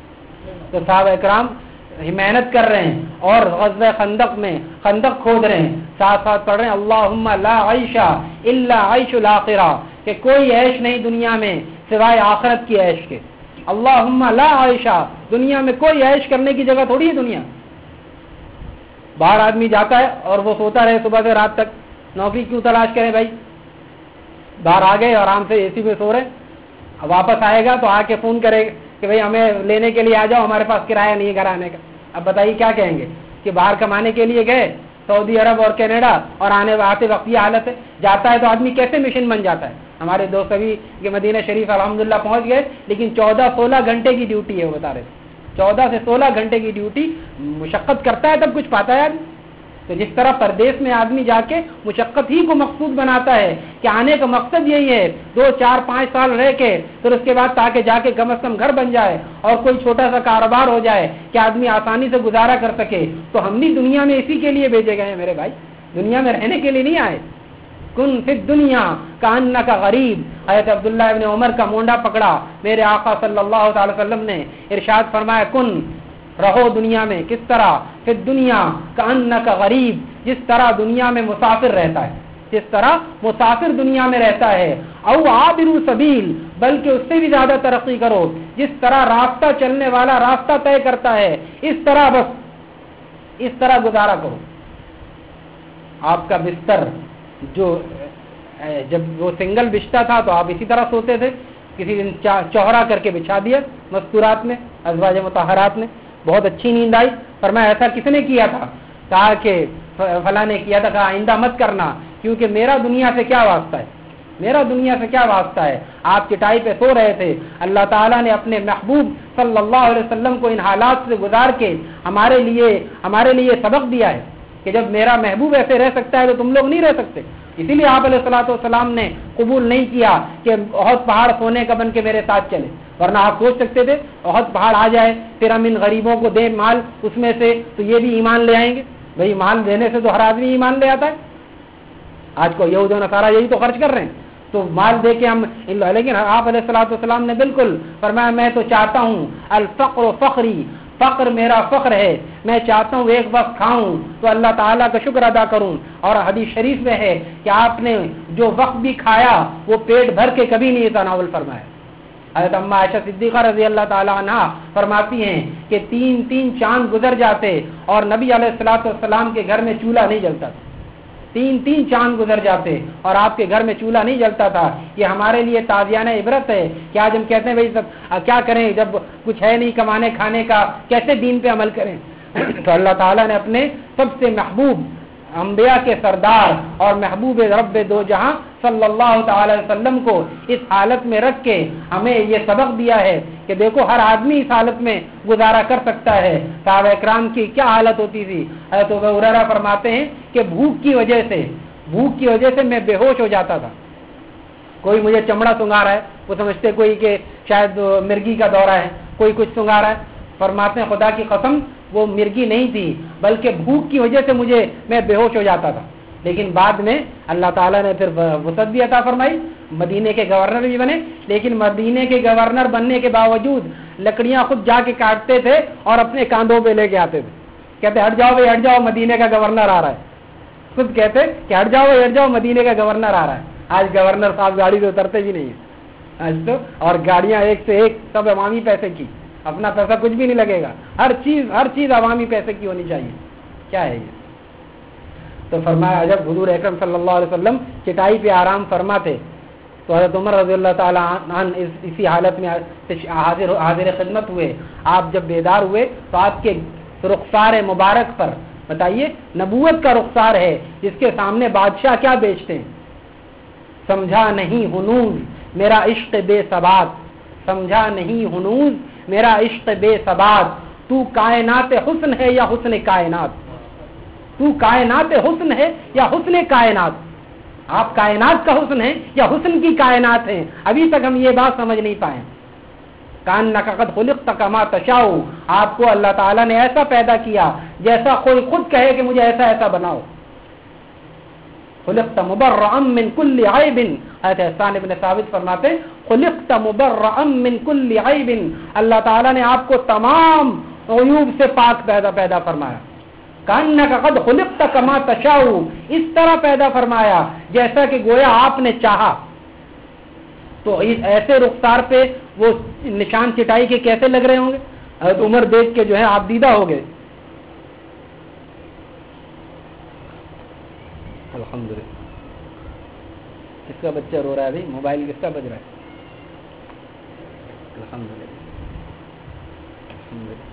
तो साहब इकराम मेहनत कर रहे हैं और ग़ज़वा खंदक में खंदक खोद रहे हैं, साथ साथ पढ़ रहे हैं अल्लाहुम्मा ला आइशा इल्ला आइशुल आखिरा, कि कोई ऐश नहीं दुनिया में सिवाय आखिरत की ऐश के। अल्लाहुम्मा ला आइशा, दुनिया में कोई ऐश करने की जगह थोड़ी है दुनिया। बाहर आदमी जाता है और वो सोता रहे सुबह से रात तक, नौकरी क्यों तलाश करें भाई? باہر آ گئے اور آرام سے اے سی میں سو رہے. اب واپس آئے گا تو آ کے فون کرے کہ بھائی ہمیں لینے کے لیے آ جاؤ, ہمارے پاس کرایہ نہیں ہے گھر آنے کا. اب بتائیے کیا کہیں گے کہ باہر کمانے کے لیے گئے سعودی عرب اور کینیڈا اور آتے وقت یہ حالت ہے. جاتا ہے تو آدمی کیسے مشین بن جاتا ہے. ہمارے دوست ابھی کہ مدینہ شریف الحمدللہ پہنچ گئے, لیکن 14-16 گھنٹے کی ڈیوٹی ہے. وہ بتا رہے 14 سے 16 گھنٹے کی ڈیوٹی, مشقت کرتا ہے تب کچھ پاتا ہے آدمی. تو جس طرح پردیس میں آدمی جا کے مشقت ہی کو مقصود بناتا ہے کہ آنے کا مقصد یہی ہے 2-4-5 سال رہ کے پھر اس کے بعد تاکہ جا کے کم از کم گھر بن جائے اور کوئی چھوٹا سا کاروبار ہو جائے کہ آدمی آسانی سے گزارا کر سکے. تو ہم بھی دنیا میں اسی کے لیے بھیجے گئے ہیں میرے بھائی, دنیا میں رہنے کے لیے نہیں آئے. کن فی الدنیا کانک غریب. حضرت عبداللہ ابن عمر کا مونڈا پکڑا میرے آقا صلی اللہ تعالی وسلم نے, ارشاد فرمایا کن رہو دنیا میں کس طرح, فی الدنیا کانک غریب, جس طرح دنیا میں مسافر رہتا ہے, جس طرح مسافر دنیا میں رہتا ہے. او عابر سبیل, بلکہ اس سے بھی زیادہ ترقی کرو, جس طرح راستہ چلنے والا راستہ طے کرتا ہے اس طرح, بس اس طرح گزارا کرو. آپ کا بستر جو جب وہ سنگل بچتا تھا تو آپ اسی طرح سوتے تھے, کسی دن چوہرا کر کے بچھا دیا مستورات میں, ازواج مطہرات نے, بہت اچھی نیند آئی. فرمایا ایسا کس نے کیا تھا؟ کہا کہ فلاں نے کیا تھا. کہا آئندہ مت کرنا, کیونکہ میرا دنیا سے کیا واسطہ ہے, میرا دنیا سے کیا واسطہ ہے. آپ چٹائی پہ سو رہے تھے, اللہ تعالیٰ نے اپنے محبوب صلی اللہ علیہ وسلم کو ان حالات سے گزار کے ہمارے لیے سبق دیا ہے کہ جب میرا محبوب ایسے رہ سکتا ہے تو تم لوگ نہیں رہ سکتے. اسی لیے آپ علیہ الصلوۃ والسلام نے قبول نہیں کیا کہ احد پہاڑ سونے کا بن کے میرے ساتھ چلے, ورنہ آپ سوچ سکتے تھے احد پہاڑ آ جائے پھر ہم ان غریبوں کو دیں مال اس میں سے تو یہ بھی ایمان لے آئیں گے. بھئی مال دینے سے تو ہر آدمی ایمان لے آتا ہے. آج کو یہود و نصارہ یہی تو خرچ کر رہے ہیں, تو مال دے کے ہم, لیکن آپ علیہ الصلوۃ والسلام نے بالکل فرمایا میں تو چاہتا ہوں الفقر فخری, فقر میرا فخر ہے, میں چاہتا ہوں ایک وقت کھاؤں تو اللہ تعالیٰ کا شکر ادا کروں. اور حدیث شریف میں ہے کہ آپ نے جو وقت بھی کھایا وہ پیٹ بھر کے کبھی نہیں تناول فرمایا. حضرت اما عائشہ صدیقہ رضی اللہ تعالیٰ عنہ فرماتی ہیں کہ 3 چاند گزر جاتے اور نبی علیہ الصلوۃ والسلام کے گھر میں چولہا نہیں جلتا تھا. 3 چاند گزر جاتے اور آپ کے گھر میں چولہا نہیں جلتا تھا. یہ ہمارے لیے تازیانہ عبرت ہے کہ آج ہم کہتے ہیں بھائی سب کیا کریں جب کچھ ہے نہیں کمانے کھانے کا, کیسے دین پہ عمل کریں. تو اللہ تعالیٰ نے اپنے سب سے محبوب انبیاء کے سردار اور محبوب رب دو جہاں صلی اللہ تعالی وسلم کو اس حالت میں رکھ کے ہمیں یہ سبق دیا ہے کہ دیکھو ہر آدمی اس حالت میں گزارا کر سکتا ہے. صحابہ اکرام کی کیا حالت ہوتی تھی. حضرت ابو ہریرہ فرماتے ہیں کہ بھوک کی وجہ سے میں بے ہوش ہو جاتا تھا. کوئی مجھے چمڑا سنگا رہا ہے, وہ سمجھتے کوئی کہ شاید مرگی کا دورہ ہے, کوئی کچھ سنگا رہا ہے. فرماتے ہیں خدا کی قسم وہ مرگی نہیں تھی, بلکہ بھوک کی وجہ سے میں بے ہوش ہو جاتا تھا. لیکن بعد میں اللہ تعالیٰ نے پھر وسعت بھی عطا فرمائی, مدینے کے گورنر بھی بنے. لیکن مدینے کے گورنر بننے کے باوجود لکڑیاں خود جا کے کاٹتے تھے اور اپنے کاندھوں پہ لے کے آتے تھے. کہتے ہٹ جاؤ بھائی ہٹ جاؤ, مدینے کا گورنر آ رہا ہے. خود کہتے کہ ہٹ جاؤ مدینے کا گورنر آ رہا ہے. آج گورنر صاحب گاڑی سے اترتے بھی نہیں ہیں آج تو, اور گاڑیاں ایک سے ایک سب عوامی پیسے کی, اپنا پیسہ کچھ بھی نہیں لگے گا. ہر چیز عوامی پیسے کی ہونی چاہیے. کیا ہے یہ؟ تو فرمایا جب حضور اکرم صلی اللہ علیہ وسلم چٹائی پہ آرام فرماتے تو حضرت عمر رضی اللہ تعالیٰ عنہ اسی حالت میں حاضر خدمت ہوئے. آپ جب بیدار ہوئے تو آپ کے رخسار مبارک پر, بتائیے نبوت کا رخسار ہے جس کے سامنے بادشاہ کیا بیچتے ہیں, سمجھا نہیں ہنوز میرا عشق بے ثبات, سمجھا نہیں ہنوز میرا عشق بے ثبات, تو کائنات حسن ہے یا حسن کائنات, تو کائنات حسن ہے یا حسن کائنات. آپ کائنات کا حسن ہے یا حسن کی کائنات ہیں, ابھی تک ہم یہ بات سمجھ نہیں پائے. کانک قد خلقت کما تشاء, آپ کو اللہ تعالیٰ نے ایسا پیدا کیا جیسا کوئی خود کہے کہ مجھے ایسا بناؤ. خلقت مبرئا من کل عیب, حضرت احسان ابن ثابت فرماتے خلقت مبرئا من کل عیب, اللہ تعالیٰ نے آپ کو تمام عیوب سے پاک پیدا فرمایا. کانک قد خلقت کما تشاء, اس طرح پیدا فرمایا جیسا کہ گویا آپ نے چاہا. تو ایسے رخسار پہ وہ نشان چٹائی کے کیسے لگ رہے ہوں گے. حضرت عمر دیکھ کے جو ہے آپ دیدہ ہو گئے. الحمدللہ کس کا بچہ رو رہا ہے بھائی؟ موبائل کس کا بج رہا ہے؟ الحمدللہ الحمدللہ۔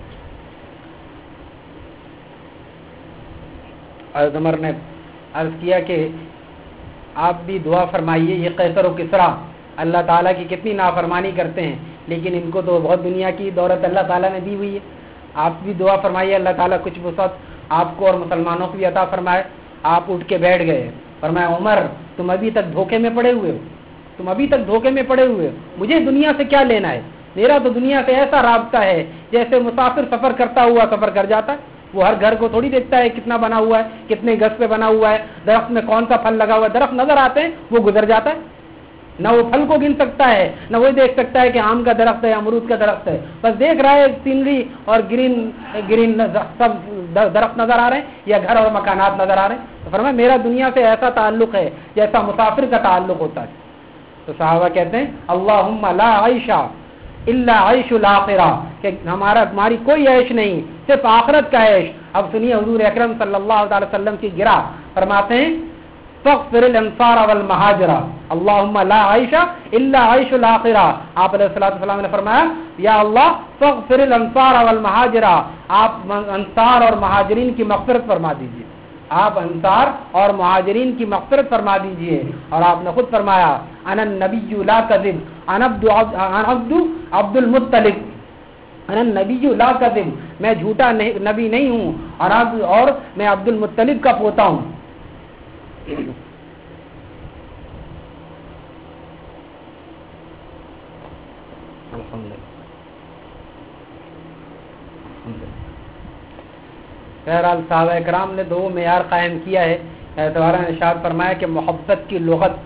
حضرت عمر نے عرض کیا کہ آپ بھی دعا فرمائیے، یہ قیصر و کسریٰ اللہ تعالیٰ کی کتنی نافرمانی کرتے ہیں، لیکن ان کو تو بہت دنیا کی دولت اللہ تعالیٰ نے دی ہوئی ہے۔ آپ بھی دعا فرمائیے اللہ تعالیٰ کچھ وسعت آپ کو اور مسلمانوں کو بھی عطا فرمائے۔ آپ اٹھ کے بیٹھ گئے، فرمایا عمر تم ابھی تک دھوکے میں پڑے ہوئے ہو، تم ابھی تک دھوکے میں پڑے ہوئے ہو، مجھے دنیا سے کیا لینا ہے؟ میرا تو دنیا سے ایسا رابطہ ہے جیسے مسافر سفر کرتا ہوا سفر کر جاتا ہے۔ وہ ہر گھر کو تھوڑی دیکھتا ہے کتنا بنا ہوا ہے، کتنے گز پہ بنا ہوا ہے، درخت میں کون سا پھل لگا ہوا ہے۔ درخت نظر آتے ہیں، وہ گزر جاتا ہے، نہ وہ پھل کو گن سکتا ہے، نہ وہ دیکھ سکتا ہے کہ آم کا درخت ہے، امرود کا درخت ہے، بس دیکھ رہا ہے سینری اور گرین سب درخت نظر آ رہے ہیں یا گھر اور مکانات نظر آ رہے ہیں۔ تو فرمایا میرا دنیا سے ایسا تعلق ہے جیسا مسافر کا تعلق ہوتا ہے۔ تو صحابہ کہتے ہیں اللہم لا عیش الا عیش الاخرہ، کہ ہماری کوئی عیش نہیں صرف آخرت کا عیش۔ اب سنیے حضور اکرم صلی اللہ علیہ وسلم کی گرا، فرماتے ہیں فاغفر الانصار والمہاجرہ اللہم لا عیش الا عیش الاخرہ۔ آپ علیہ الصلوۃ والسلام نے فرمایا یا اللہ فاغفر الانصار والمہاجرہ، آپ انصار اور مہاجرین کی مغفرت فرما دیجیے، آپ انصار اور مہاجرین کی مغفرت فرما دیجیے۔ اور آپ نے خود فرمایا انا النبی لا کذب، انا عبد المطلب، انا النبی لا کذب، میں جھوٹا نبی نہیں ہوں اور میں عبد المطلب کا پوتا ہوں۔ بہرحال صحابہ کرام نے دو معیار قائم کیا ہے۔ دوبارہ ارشاد فرمایا کہ محبت کی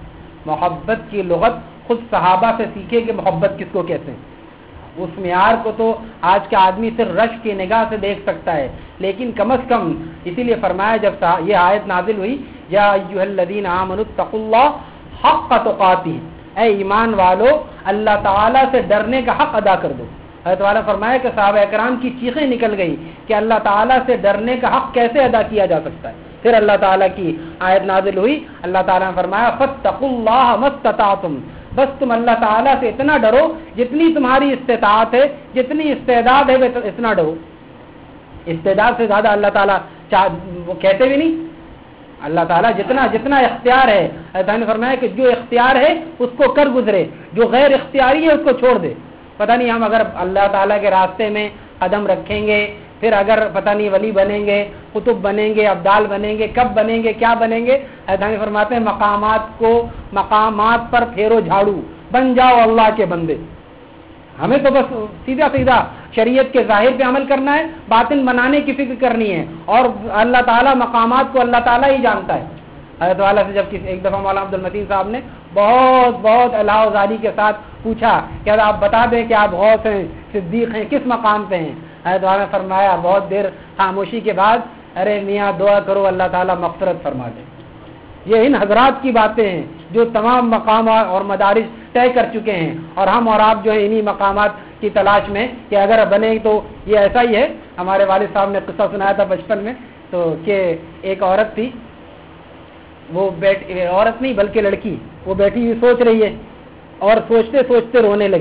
لغت خود صحابہ سے سیکھے کہ محبت کس کو کہتے ہیں۔ اس معیار کو تو آج کا آدمی صرف رش کی نگاہ سے دیکھ سکتا ہے، لیکن کم از کم اسی لیے فرمایا جب یہ آیت نازل ہوئی یا ایھا الذین آمنوا اتقوا اللہ حق تقاتہ، اے ایمان والو اللہ تعالیٰ سے ڈرنے کا حق ادا کر دو۔ حضرت والا فرمایا کہ صحابہ کرام کی چیخیں نکل گئی کہ اللہ تعالیٰ سے ڈرنے کا حق کیسے ادا کیا جا سکتا ہے۔ پھر اللہ تعالیٰ کی آیت نازل ہوئی، اللہ تعالیٰ نے فرمایا فاتقوا اللہ ما استطعتم، بس تم اللہ تعالیٰ سے اتنا ڈرو جتنی تمہاری استطاعت ہے، جتنی استعداد ہے اتنا ڈرو۔ استعداد سے زیادہ اللہ تعالیٰ وہ کہتے بھی نہیں، اللہ تعالیٰ جتنا اختیار ہے، اللہ نے فرمایا کہ جو اختیار ہے اس کو کر گزرے، جو غیر اختیاری ہے اس کو چھوڑ دے۔ پتہ نہیں ہم اگر اللہ تعالیٰ کے راستے میں قدم رکھیں گے، پھر اگر پتہ نہیں ولی بنیں گے، قطب بنیں گے، ابدال بنیں گے، کب بنیں گے، کیا بنیں گے، اللہ فرماتے ہیں مقامات پر پھیرو جھاڑو، بن جاؤ اللہ کے بندے۔ ہمیں تو بس سیدھا شریعت کے ظاہر پہ عمل کرنا ہے، باطن بنانے کی فکر کرنی ہے، اور اللہ تعالیٰ مقامات کو اللہ تعالیٰ ہی جانتا ہے۔ حضرت والا سے جب ایک دفعہ مولانا عبد المتین صاحب نے بہت الہوزاری کے ساتھ پوچھا کہ آپ بتا دیں کہ آپ غوث ہیں، صدیق ہیں، کس مقام پہ ہیں؟ حضرت والا نے فرمایا بہت دیر خاموشی کے بعد، ارے میاں دعا کرو اللہ تعالیٰ مغفرت فرما دے۔ یہ ان حضرات کی باتیں ہیں جو تمام مقامات اور مدارج طے کر چکے ہیں، اور ہم اور آپ جو ہے انہی مقامات کی تلاش میں کہ اگر بنے تو یہ ایسا ہی ہے۔ ہمارے والد صاحب نے قصہ سنایا تھا بچپن میں، تو کہ ایک عورت تھی، وہ عورت نہیں بلکہ لڑکی، وہ بیٹھی ہوئی سوچ رہی ہے اور سوچتے سوچتے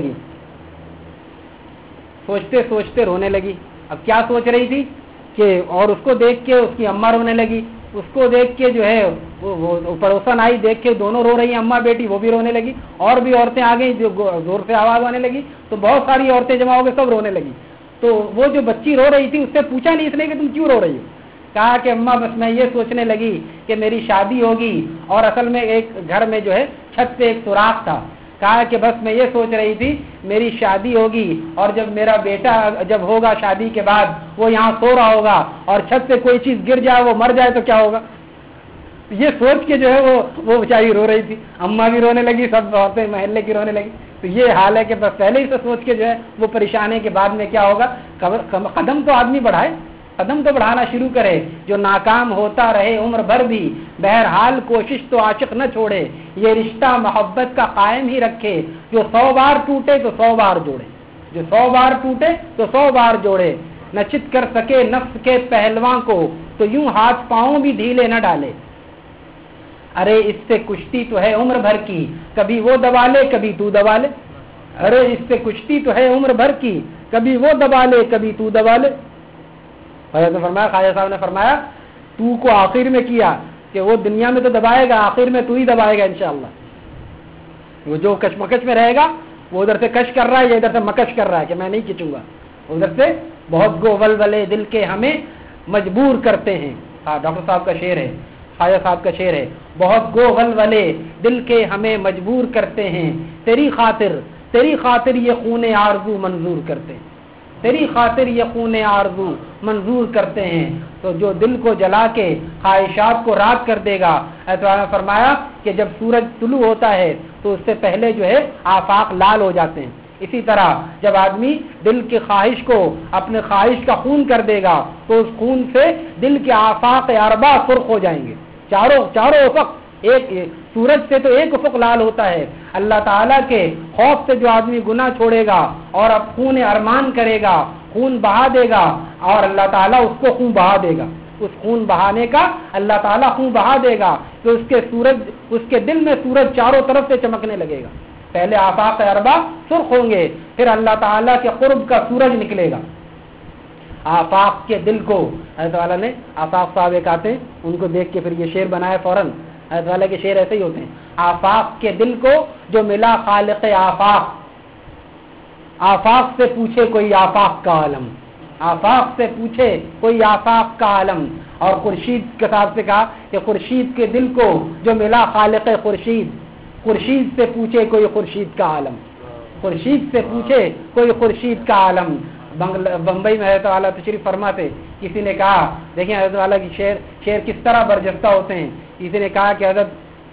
رونے لگی۔ اب کیا سوچ رہی تھی کہ، اور اس کو دیکھ کے اس کی اماں رونے لگی، اس کو دیکھ کے جو ہے وہ پڑوسن آئی، دیکھ کے دونوں رو رہی ہیں، اماں بیٹی، وہ بھی رونے لگی، اور بھی عورتیں آ گئیں جو زور سے آواز آنے لگی، تو بہت ساری عورتیں جمع ہو گئے، سب رونے لگی۔ تو وہ جو بچی رو رہی تھی اس سے پوچھا نہیں اس نے کہ تم کیوں رو رہی ہو؟ کہا کہ اماں بس میں یہ سوچنے لگی کہ میری شادی ہوگی، اور اصل میں ایک گھر میں جو ہے چھت پہ ایک سوراخ تھا، کہا کہ بس میں یہ سوچ رہی تھی میری شادی ہوگی، اور جب میرا بیٹا جب ہوگا شادی کے بعد وہ یہاں سو رہا ہوگا اور چھت سے کوئی چیز گر جائے وہ مر جائے تو کیا ہوگا؟ یہ سوچ کے جو ہے وہ بیچاری رو رہی تھی، اماں بھی رونے لگی، سب عورتیں محلے کی رونے لگی۔ تو یہ حال ہے کہ بس پہلے ہی سے سوچ کے جو ہے وہ پریشان ہے کہ بعد میں کیا ہوگا۔ قدم تو آدمی بڑھائے، قدم تو بڑھانا شروع کرے، جو ناکام ہوتا رہے عمر بھر بھی، بہرحال کوشش تو عاشق نہ چھوڑے، یہ رشتہ محبت کا قائم ہی رکھے، جو 100 بار ٹوٹے تو 100 بار جوڑے، جو 100 بار ٹوٹے تو 100 بار جوڑے، نہ چت کر سکے نفس کے پہلواں کو، تو یوں ہاتھ پاؤں بھی ڈھیلے نہ ڈالے۔ ارے اس سے کشتی تو ہے عمر بھر کی، کبھی وہ دبا لے کبھی تو دبا لے، ارے اس سے کشتی تو ہے عمر بھر کی، کبھی وہ دبا لے کبھی تو دبا لے۔ حضرت نے فرمایا، خواجہ صاحب نے فرمایا تو کو آخر میں کیا کہ وہ دنیا میں تو دبائے گا، آخر میں تو ہی دبائے گا انشاءاللہ۔ وہ جو کشمکش میں رہے گا وہ ادھر سے کش کر رہا ہے یا ادھر سے مکش کر رہا ہے کہ میں نہیں کھینچوں گا، ادھر سے بہت گو ولولے دل کے ہمیں مجبور کرتے ہیں۔ ڈاکٹر صاحب کا شعر ہے، خواجہ صاحب کا شعر ہے، بہت گو ولولے دل کے ہمیں مجبور کرتے ہیں، تیری خاطر یہ خون آرزو منظور کرتے ہیں، تیری خاطر یہ خون آرزو منظور کرتے ہیں۔ تو جو دل کو جلا کے خواہشات کو راک کر دے گا، نے فرمایا کہ جب سورج طلوع ہوتا ہے تو اس سے پہلے جو ہے آفاق لال ہو جاتے ہیں۔ اسی طرح جب آدمی دل کی خواہش کو اپنے خواہش کا خون کر دے گا تو اس خون سے دل کے آفاق اربع سرخ ہو جائیں گے، چاروں افق، ایک سورج سے تو ایک افق لال ہوتا ہے۔ اللہ تعالیٰ کے خوف سے جو آدمی گناہ چھوڑے گا اور اب خون ارمان کرے گا، خون بہا دے گا اور اللہ تعالیٰ اس کو خون بہا دے گا، اس خون بہانے کا اللہ تعالیٰ خون بہا دے گا تو اس کے دل میں سورج چاروں طرف سے چمکنے لگے گا۔ پہلے آفاق اربع سرخ ہوں گے، پھر اللہ تعالیٰ کے قرب کا سورج نکلے گا۔ آفاق کے دل کو حضرت والا نے، آفاق صاحب ایک آتے ہیں ان کو دیکھ کے پھر یہ شعر بنایا فوراً، حضرت والا کے شعر ایسے ہی ہوتے ہیں، آفاق کے دل کو جو ملا خالق آفاق، آفاق سے پوچھے کوئی آفاق کا عالم، آفاق سے پوچھے کوئی آفاق کا عالم۔ اور خورشید کے صاحب سے کہا کہ خورشید کے دل کو جو ملا خالق خورشید سے پوچھے کوئی خورشید کا عالم، خورشید سے پوچھے کوئی خورشید کا عالم۔ بمبئی میں حضرت والا تشریف فرما تھے، کسی نے کہا دیکھیں حضرت والا کی شعر کس طرح برجستہ ہوتے ہیں، کسی نے کہا کہ حضرت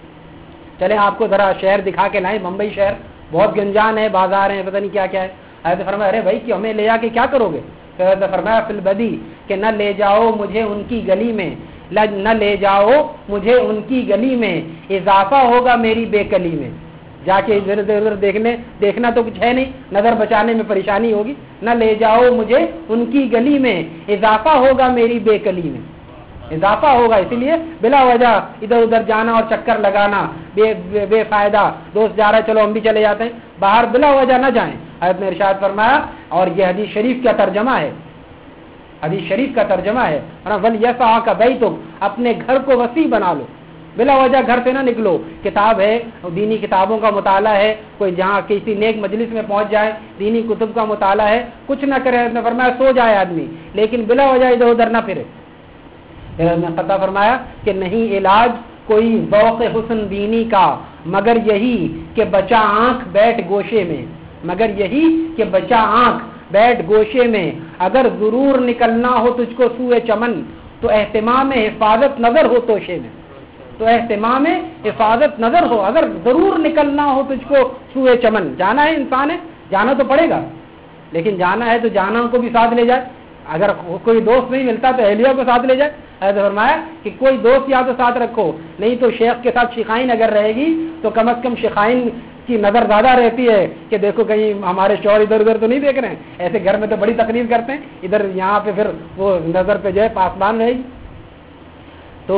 چلیں آپ کو ذرا شہر دکھا کے لائیں، بمبئی شہر بہت گنجان ہے، بازار ہیں، پتہ نہیں کیا کیا ہے۔ حضرت فرمایا ارے بھائی کہ ہمیں لے جا کے کیا کرو گے؟ حضرت فرمایا فی البدی کہ نہ لے جاؤ مجھے ان کی گلی میں، نہ لے جاؤ مجھے ان کی گلی میں، اضافہ ہوگا میری بے کلی میں۔ جا کے ادھر ادھر دیکھنا تو کچھ ہے نہیں، نظر بچانے میں پریشانی ہوگی۔ نہ لے جاؤ مجھے ان کی گلی میں، اضافہ ہوگا میری بے کلی میں، اضافہ ہوگا۔ اسی لیے بلا وجہ ادھر ادھر جانا اور چکر لگانا بے فائدہ، دوست جا رہا ہے چلو ہم بھی چلے جاتے ہیں، باہر بلا وجہ نہ جائیں۔ حضرت نے ارشاد فرمایا، اور یہ حدیث شریف کا ترجمہ ہے، حدیث شریف کا ترجمہ ہے، وَلْيَسْعَكَ بَيْتُكَ، اپنے گھر کو وسیع بنا لو، بلا وجہ گھر سے نہ نکلو۔ کتاب ہے، دینی کتابوں کا مطالعہ ہے، کوئی جہاں کسی نیک مجلس میں پہنچ جائے، دینی کتب کا مطالعہ ہے، کچھ نہ کرے، حضرت نے فرمایا سو جائے آدمی، لیکن بلا وجہ ادھر ادھر نہ پھرے۔ حضرت نے قطع فرمایا کہ نہیں علاج کوئی ذوق حسن بینی کا مگر یہی کہ بچا آنکھ بیٹھ گوشے میں، مگر یہی کہ بچا آنکھ بیٹھ گوشے میں، اگر ضرور نکلنا ہو تجھ کو سوئے چمن تو اہتمام حفاظت نظر ہو توشے میں، تو اہتمام حفاظت نظر ہو، اگر ضرور نکلنا ہو تجھ کو سوئے چمن۔ جانا ہے انسان ہے، جانا تو پڑے گا، لیکن جانا ہے تو جانا کو بھی ساتھ لے جائے، اگر کوئی دوست نہیں ملتا تو اہلیہ کو ساتھ لے جائے۔ حضرت فرمایا کہ کوئی دوست یا تو ساتھ رکھو، نہیں تو شیخ کے ساتھ شیخائن اگر رہے گی تو کم از کم شیخائن کی نظر زیادہ رہتی ہے کہ دیکھو کہیں ہمارے شوہر ادھر ادھر تو نہیں دیکھ رہے ہیں، ایسے گھر میں تو بڑی تقریر کرتے ہیں، ادھر یہاں پہ پھر وہ نظر پہ جو ہے پاسبان رہے گی۔ تو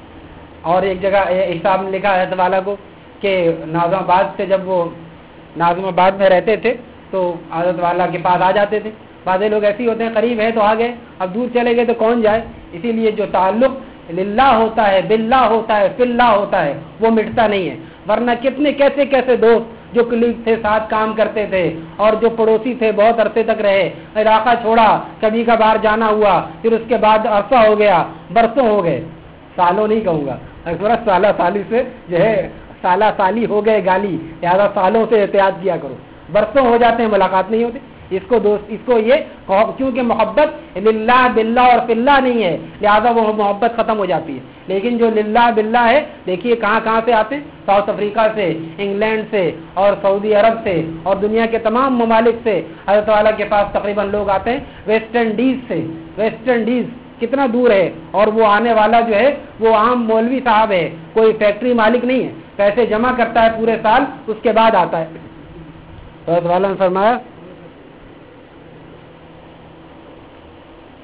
اور ایک جگہ صاحب نے لکھا حضرت والا کو کہ ناظم آباد سے جب وہ ناظم آباد میں رہتے تھے تو حضرت والا کے پاس آ جاتے تھے، بعض لوگ ایسے ہی ہوتے ہیں قریب ہے تو آ گئے، اب دور چلے گئے تو کون جائے، اسی لیے جو تعلق للہ ہوتا ہے، باللہ ہوتا ہے، فی اللہ ہوتا ہے، وہ مٹتا نہیں ہے۔ ورنہ کتنے کیسے دوست جو کلیگ تھے، ساتھ کام کرتے تھے اور جو پڑوسی تھے بہت عرصے تک رہے، علاقہ چھوڑا، کبھی کبھار جانا ہوا، پھر اس کے بعد عرصہ ہو گیا، برسوں ہو گئے، سالوں نہیں کہوں گا، سالہ سالی سے جو ہے سالہ سالی ہو گئے گالی، لہٰذا سالوں سے احتیاط کیا کرو، برسوں ہو جاتے ہیں ملاقات نہیں ہوتی۔ اس کو یہ کیونکہ محبت للہ باللہ اور فی اللہ نہیں ہے، لہذا وہ محبت ختم ہو جاتی ہے۔ لیکن جو للہ باللہ ہے، دیکھیے کہاں سے آتے ہیں، ساؤتھ افریقہ سے، انگلینڈ سے اور سعودی عرب سے اور دنیا کے تمام ممالک سے حضرت والا کے پاس تقریباً لوگ آتے ہیں، ویسٹ انڈیز سے، ویسٹ انڈیز کتنا دور ہے، اور وہ آنے والا جو ہے وہ عام مولوی صاحب ہے، کوئی فیکٹری مالک نہیں ہے، پیسے جمع کرتا ہے پورے سال، اس کے بعد آتا ہے۔ حضرت والا نے فرمایا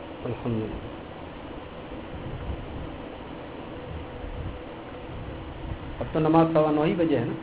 الحمدللہ تو نماز 9:15 بجے ہے نا.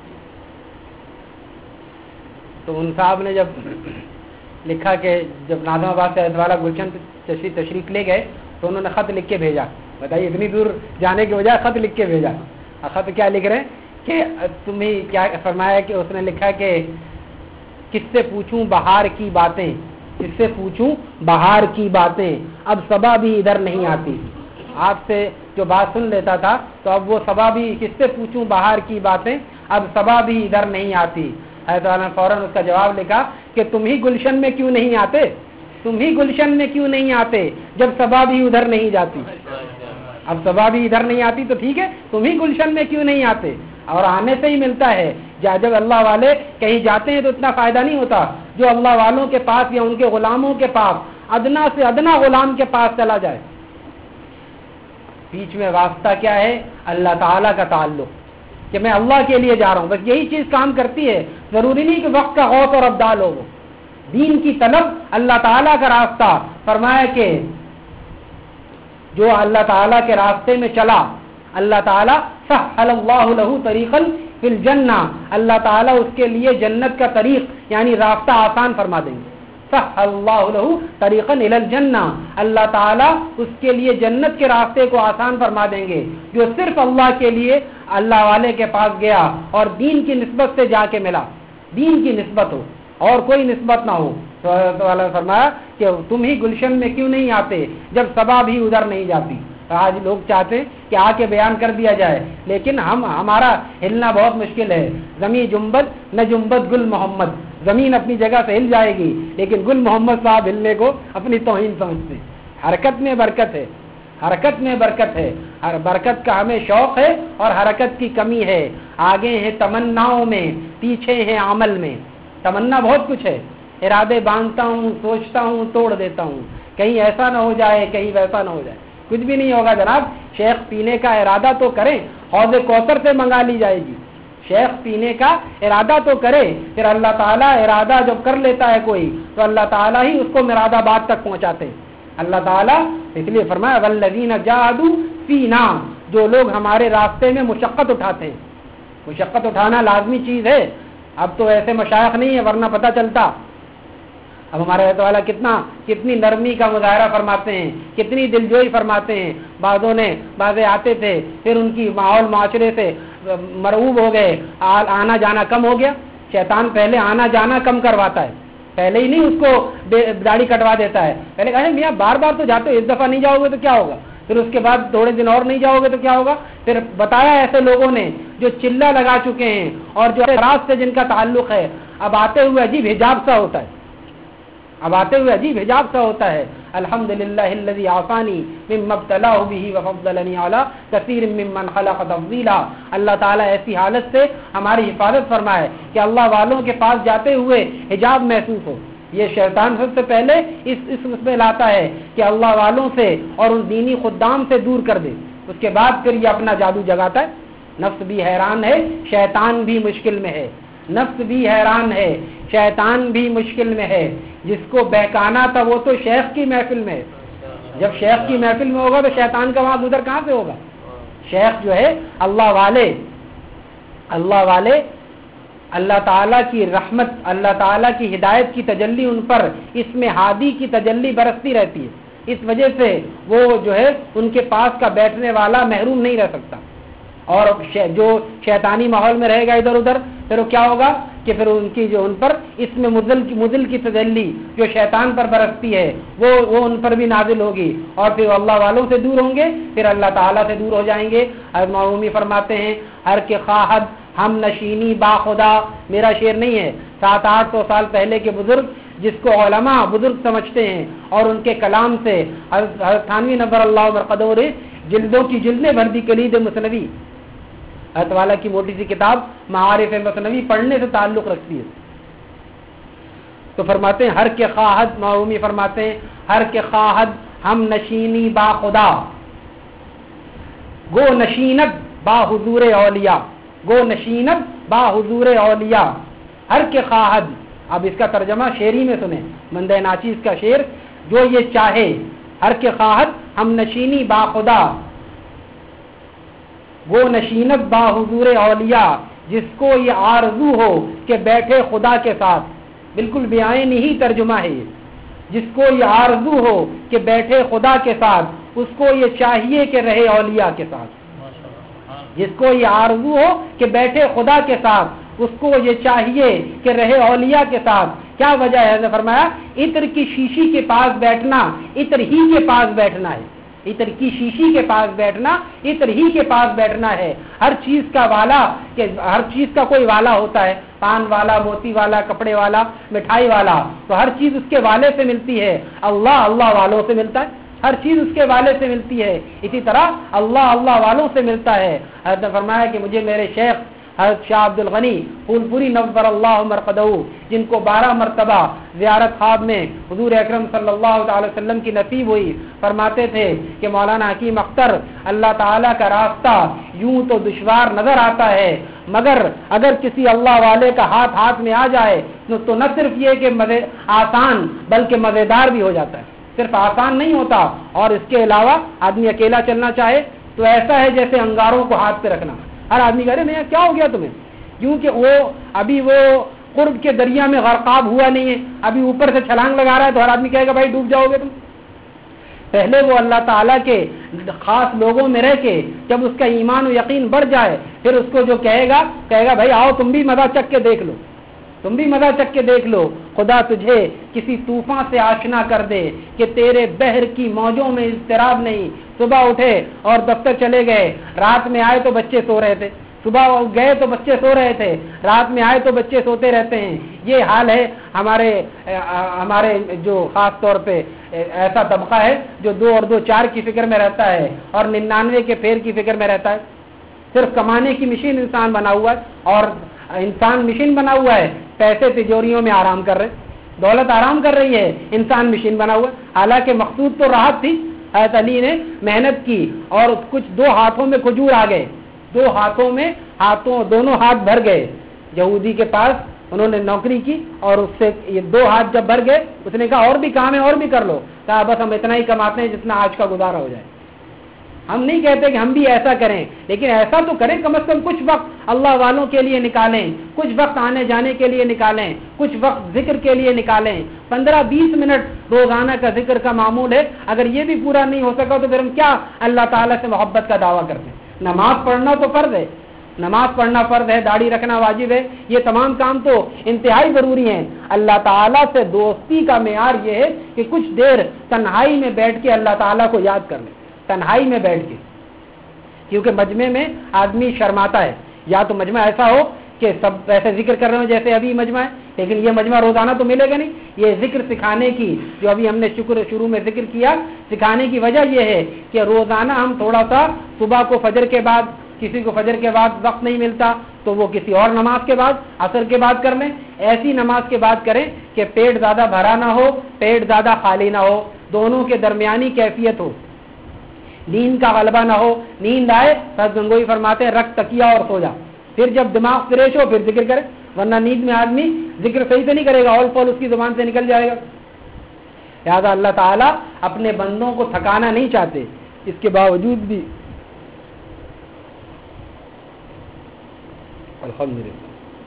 تو ان صاحب نے جب لکھا کہ جب ناظم آباد سے والا گلشن تشریف لے گئے تو انہوں نے خط لکھ کے بھیجا. بتائیے اتنی دور جانے کے بجائے خط لکھ کے بھیجا. خط کیا لکھ رہے ہیں کہ تمہیں کیا فرمایا کہ اس نے لکھا کہ کس سے پوچھوں بہار کی باتیں، کس سے پوچھوں بہار کی باتیں، اب صبا بھی ادھر نہیں آتی. آپ سے جو بات سن لیتا تھا تو اب وہ صبا بھی، کس سے پوچھوں بہار کی باتیں، اب صبا بھی ادھر نہیں آتی. حضرت والا نے فوراً اس کا جواب لکھا کہ تم ہی گلشن میں کیوں نہیں آتے، تم ہی گلشن میں کیوں نہیں آتے جب صبا بھی ادھر نہیں جاتی. اب صبا بھی ادھر نہیں آتی تو ٹھیک ہے، تم ہی گلشن میں کیوں نہیں آتے. اور آنے سے ہی ملتا ہے. جب اللہ والے کہیں جاتے ہیں تو اتنا فائدہ نہیں ہوتا جو اللہ والوں کے پاس یا ان کے غلاموں کے پاس ادنا سے ادنا غلام کے پاس چلا جائے. بیچ میں واسطہ کیا ہے؟ اللہ تعالیٰ کا تعلق، کہ میں اللہ کے لیے جا رہا ہوں. بس یہی چیز کام کرتی ہے. ضروری نہیں کہ وقت کا غوث اور ابدال ہو. وہ دین کی طلب، اللہ تعالیٰ کا راستہ. فرمایا کہ جو اللہ تعالیٰ کے راستے میں چلا، اللہ تعالیٰ سہل اللہ لہ طریقا فی الجنہ، اللہ تعالیٰ اس کے لیے جنت کا طریق یعنی راستہ آسان فرما دیں گے. سہل اللہ لہ طریقا الی الجنہ، اللہ تعالیٰ اس کے لیے جنت کے راستے کو آسان فرما دیں گے. جو صرف اللہ کے لیے اللہ والے کے پاس گیا اور دین کی نسبت سے جا کے ملا، دین کی نسبت ہو اور کوئی نسبت نہ ہو. تو اللہ نے فرمایا کہ تم ہی گلشن میں کیوں نہیں آتے جب صبا بھی ادھر نہیں جاتی. آج لوگ چاہتے ہیں کہ آ کے بیان کر دیا جائے، لیکن ہمارا ہلنا بہت مشکل ہے. زمین جنبت نہ جنبت گل محمد، زمین اپنی جگہ سے ہل جائے گی لیکن گل محمد صاحب ہلنے کو اپنی توہین سمجھتے ہیں. حرکت میں برکت ہے، حرکت میں برکت ہے. ہر برکت کا ہمیں شوق ہے اور حرکت کی کمی ہے. آگے ہیں تمناؤں میں، پیچھے ہیں عمل میں. تمنا بہت کچھ ہے، ارادے باندھتا ہوں، سوچتا ہوں، توڑ دیتا ہوں، کہیں ایسا نہ ہو جائے، کہیں ویسا نہ ہو جائے. کچھ بھی نہیں ہوگا جناب. شیخ پینے کا ارادہ تو کریں، حوض کوثر سے منگا لی جائے گی. شیخ پینے کا ارادہ تو کرے، پھر اللہ تعالیٰ ارادہ جب کر لیتا ہے کوئی تو اللہ تعالیٰ ہی اس کو مراد آباد تک پہنچاتے ہیں. اللہ تعالیٰ اس لیے فرمایا والذین جاہدوا فینا، جو لوگ ہمارے راستے میں مشقت اٹھاتے ہیں. مشقت اٹھانا لازمی چیز ہے. اب تو ایسے مشائخ نہیں ہے ورنہ پتہ چلتا. اب ہمارے رہنے والا کتنی نرمی کا مظاہرہ فرماتے ہیں، کتنی دلجوئی فرماتے ہیں. بعضے آتے تھے پھر ان کی ماحول معاشرے سے مرعوب ہو گئے، آنا جانا کم ہو گیا. شیطان پہلے آنا جانا کم کرواتا ہے، پہلے ہی نہیں اس کو داڑھی کٹوا دیتا ہے. پہلے کہا میاں بار بار تو جاتے ہو، اس دفعہ نہیں جاؤ گے تو کیا ہوگا، پھر اس کے بعد تھوڑے دن اور نہیں جاؤ گے تو کیا ہوگا. پھر بتایا ایسے لوگوں نے جو چلہ لگا چکے ہیں اور جو راز سے جن کا تعلق ہے، اب آتے ہوئے عجیب حجاب سا ہوتا ہے، اب آتے ہوئے عجیب حجاب سا ہوتا ہے. الحمدللہ الذی عافانی مما ابتلاہ بہ وفضلنی علی کثیر ممن خلق تفضیلا. اللہ تعالیٰ ایسی حالت سے ہماری حفاظت فرمائے کہ اللہ والوں کے پاس جاتے ہوئے حجاب محسوس ہو. یہ شیطان سب سے پہلے اس میں لاتا ہے کہ اللہ والوں سے اور ان دینی خدام سے دور کر دے. اس کے بعد پھر یہ اپنا جادو جگاتا ہے. نفس بھی حیران ہے، شیطان بھی مشکل میں ہے. نفس بھی حیران ہے، شیطان بھی مشکل میں ہے. جس کو بہکانا تھا وہ تو شیخ کی محفل میں ہے. جب شیخ کی محفل میں ہوگا تو شیطان کا وہاں گزر کہاں سے ہوگا. شیخ جو ہے اللہ والے اللہ تعالیٰ کی رحمت، اللہ تعالیٰ کی ہدایت کی تجلی ان پر، اس میں ہادی کی تجلی برستی رہتی ہے. اس وجہ سے وہ جو ہے ان کے پاس کا بیٹھنے والا محروم نہیں رہ سکتا. اور جو شیطانی ماحول میں رہے گا ادھر ادھر، پھر وہ کیا ہوگا کہ پھر ان کی جو ان پر اس میں مضل کی تجلی جو شیطان پر برستی ہے وہ ان پر بھی نازل ہوگی اور پھر اللہ والوں سے دور ہوں گے، پھر اللہ تعالیٰ سے دور ہو جائیں گے. معمومی فرماتے ہیں ہر کے خواہد ہم نشینی با خدا. میرا شعر نہیں ہے، 700-800 سال پہلے کے بزرگ جس کو علماء بزرگ سمجھتے ہیں اور ان کے کلام سے حضرت تھانوی نبر اللہ مرقدور جلدوں کی جلدیں بھر دی کلید مثنوی. حضرت والا کی موٹی سی کتاب معارف مثنوی پڑھنے سے تعلق رکھتی ہے. تو فرماتے ہیں ہر کے خواہد، معمومی فرماتے ہیں ہر کے خواہد ہم نشینی با خدا، گو نشینت با حضور اولیاء، گو نشینت با حضور اولیاء. ہر کے خواہد، اب اس کا ترجمہ شعری میں سنیں، مندہ ناچیز کا شعر، جو یہ چاہے ہر کے خواہد ہم نشینی با خدا، وہ نشینت با حضور اولیاء جس کو یہ آرزو ہو کہ بیٹھے خدا کے ساتھ، بالکل بیان ہی ترجمہ ہے یہ، جس کو یہ آرزو ہو کہ بیٹھے خدا کے ساتھ اس کو یہ چاہیے کہ رہے اولیاء کے ساتھ، جس کو یہ آرزو ہو کہ بیٹھے خدا کے ساتھ اس کو یہ چاہیے کہ رہے اولیاء کے ساتھ۔ کیا وجہ ہے؟ حضرت فرمایا عطر کی شیشی کے پاس بیٹھنا عطر ہی کے پاس بیٹھنا ہے، عطر کی شیشی کے پاس بیٹھنا عطر ہی کے پاس بیٹھنا ہے۔ ہر چیز کا والا، کہ ہر چیز کا کوئی والا ہوتا ہے، پان والا، موتی والا، کپڑے والا، مٹھائی والا، تو ہر چیز اس کے والے سے ملتی ہے۔ اللہ اللہ والوں سے ملتا ہے، ہر چیز اس کے والے سے ملتی ہے، اسی طرح اللہ اللہ والوں سے ملتا ہے۔ حضرت نے فرمایا کہ مجھے میرے شیخ حضرت شاہ عبد الغنی پھول پوری نور اللہ مرقدہ، جن کو 12 مرتبہ زیارت خواب میں حضور اکرم صلی اللہ تعالی وسلم کی نصیب ہوئی، فرماتے تھے کہ مولانا حکیم اختر اللہ تعالیٰ کا راستہ یوں تو دشوار نظر آتا ہے، مگر اگر کسی اللہ والے کا ہاتھ میں آ جائے تو نہ صرف یہ کہ آسان بلکہ مزیدار بھی ہو جاتا ہے۔ صرف آسان نہیں ہوتا، اور اس کے علاوہ آدمی اکیلا چلنا چاہے تو ایسا ہے جیسے انگاروں کو ہاتھ پہ رکھنا۔ ہر آدمی کہہ رہے نہیں کیا ہو گیا تمہیں، کیونکہ وہ قرب کے دریا میں غرقاب ہوا نہیں ہے، ابھی اوپر سے چھلانگ لگا رہا ہے تو ہر آدمی کہے گا بھائی ڈوب جاؤ گے تم۔ پہلے وہ اللہ تعالیٰ کے خاص لوگوں میں رہ کے جب اس کا ایمان و یقین بڑھ جائے پھر اس کو جو کہے گا بھائی آؤ تم بھی مزہ چک کے دیکھ لو، تم بھی مزہ چک کے دیکھ لو، خدا تجھے کسی طوفان سے آشنا کر دے کہ تیرے بحر کی موجوں میں اضطراب نہیں۔ صبح اٹھے اور دفتر چلے گئے، رات میں آئے تو بچے سو رہے تھے، صبح گئے تو بچے سو رہے تھے، رات میں آئے تو بچے سوتے رہتے ہیں۔ یہ حال ہے ہمارے جو خاص طور پہ ایسا طبقہ ہے جو 2 اور 2 4 کی فکر میں رہتا ہے اور 99 کے پھیر کی فکر میں رہتا ہے۔ صرف کمانے کی مشین انسان بنا ہوا ہے، اور انسان مشین بنا ہوا ہے، پیسے تجوریوں میں آرام کر رہے، دولت آرام کر رہی ہے، انسان مشین بنا ہوا ہے۔ حالانکہ مقصود تو راحت تھی، حضرت علی نے محنت کی اور کچھ 2 ہاتھوں میں کھجور آ گئے، 2 ہاتھوں میں دونوں ہاتھ بھر گئے۔ یہودی کے پاس انہوں نے نوکری کی اور اس سے یہ 2 ہاتھ جب بھر گئے اس نے کہا اور بھی کام ہے اور بھی کر لو، کہا بس ہم اتنا ہی کماتے ہیں جتنا آج کا گزارا ہو جائے۔ ہم نہیں کہتے کہ ہم بھی ایسا کریں، لیکن ایسا تو کریں، کم از کم کچھ وقت اللہ والوں کے لیے نکالیں، کچھ وقت آنے جانے کے لیے نکالیں، کچھ وقت ذکر کے لیے نکالیں۔ 15-20 منٹ روزانہ کا ذکر کا معمول ہے، اگر یہ بھی پورا نہیں ہو سکا تو پھر ہم کیا اللہ تعالیٰ سے محبت کا دعویٰ کرتے ہیں؟ نماز پڑھنا تو فرض ہے، نماز پڑھنا فرض ہے، داڑھی رکھنا واجب ہے، یہ تمام کام تو انتہائی ضروری ہیں۔ اللہ تعالیٰ سے دوستی کا معیار یہ ہے کہ کچھ دیر تنہائی میں بیٹھ کے اللہ تعالیٰ کو یاد کر لیں، تنہائی میں بیٹھ کے، کیونکہ مجمع میں آدمی شرماتا ہے، یا تو مجمع ایسا ہو کہ سب ایسے ذکر کر رہے ہوں جیسے ابھی مجمع ہے، لیکن یہ مجمع روزانہ تو ملے گا نہیں۔ یہ ذکر سکھانے کی جو ابھی ہم نے شروع میں ذکر کیا، سکھانے کی وجہ یہ ہے کہ روزانہ ہم تھوڑا سا صبح کو فجر کے بعد، کسی کو فجر کے بعد وقت نہیں ملتا تو وہ کسی اور نماز کے بعد، عصر کے بعد کر لیں، ایسی نماز کے بعد کریں کہ پیٹ زیادہ بھرا نہ ہو، پیٹ زیادہ خالی نہ ہو، دونوں کے درمیانی کیفیت ہو، نیند کا غلبہ نہ ہو۔ نیند آئے حضرت گنگوئی فرماتے ہیں رکھ تکیہ اور سو جا، پھر جب دماغ فریش ہو پھر ذکر کرے، ورنہ نیند میں آدمی ذکر صحیح سے نہیں کرے گا، اول فول اس کی زبان سے نکل جائے گا۔ لہٰذا اللہ تعالیٰ اپنے بندوں کو تھکانا نہیں چاہتے، اس کے باوجود بھی الحمدللہ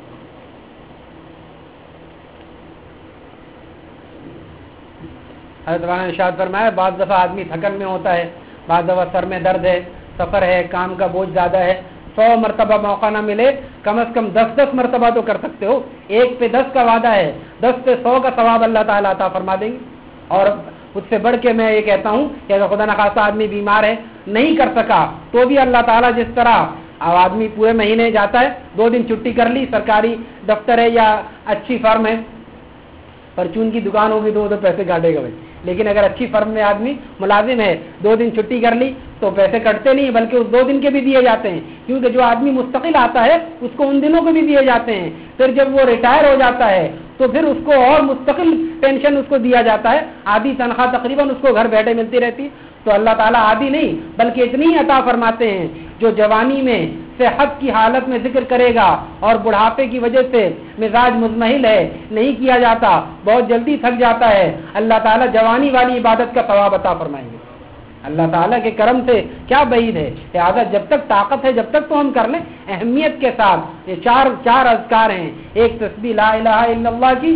حضرت والا نے ارشاد فرمایا بعض دفعہ آدمی تھکن میں ہوتا ہے، بعض دفعہ سر میں درد ہے، سفر ہے، کام کا بوجھ زیادہ ہے، 100 مرتبہ موقع نہ ملے، کم از کم 10 مرتبہ تو کر سکتے ہو، 1 پہ 10 کا وعدہ ہے، 10 پہ 100 کا ثواب اللہ تعالیٰ عطا فرما دیں گے۔ اور اس سے بڑھ کے میں یہ کہتا ہوں کہ اگر خدا نخواستہ آدمی بیمار ہے، نہیں کر سکا تو بھی اللہ تعالیٰ جس طرح اب آدمی پورے مہینے جاتا ہے، 2 دن چھٹی کر لی، سرکاری دفتر ہے یا اچھی فرم ہے، پرچون کی دکان ہوگی تو وہ تو پیسے کاٹے گا بھائی، لیکن اگر اچھی فرم میں آدمی ملازم ہے، 2 دن چھٹی کر لی تو پیسے کٹتے نہیں بلکہ اس 2 دن کے بھی دیے جاتے ہیں، کیونکہ جو آدمی مستقل آتا ہے اس کو ان دنوں کے بھی دیے جاتے ہیں۔ پھر جب وہ ریٹائر ہو جاتا ہے تو پھر اس کو اور مستقل پینشن اس کو دیا جاتا ہے، آدھی تنخواہ تقریباً اس کو گھر بیٹھے ملتی رہتی ہے۔ تو اللہ تعالیٰ آدھی نہیں بلکہ اتنی عطا فرماتے ہیں، جو جوانی میں صحت کی حالت میں ذکر کرے گا اور بڑھاپے کی وجہ سے مزاج مزمحل ہے، نہیں کیا جاتا، بہت جلدی تھک جاتا ہے، اللہ تعالیٰ جوانی والی عبادت کا ثواب عطا فرمائیں گے۔ اللہ تعالیٰ کے کرم سے کیا بعید ہے. لہٰذا جب تک طاقت ہے جب تک تو ہم کر لیں اہمیت کے ساتھ. یہ چار اذکار ہیں. ایک تسبیح لا الہ الا اللہ کی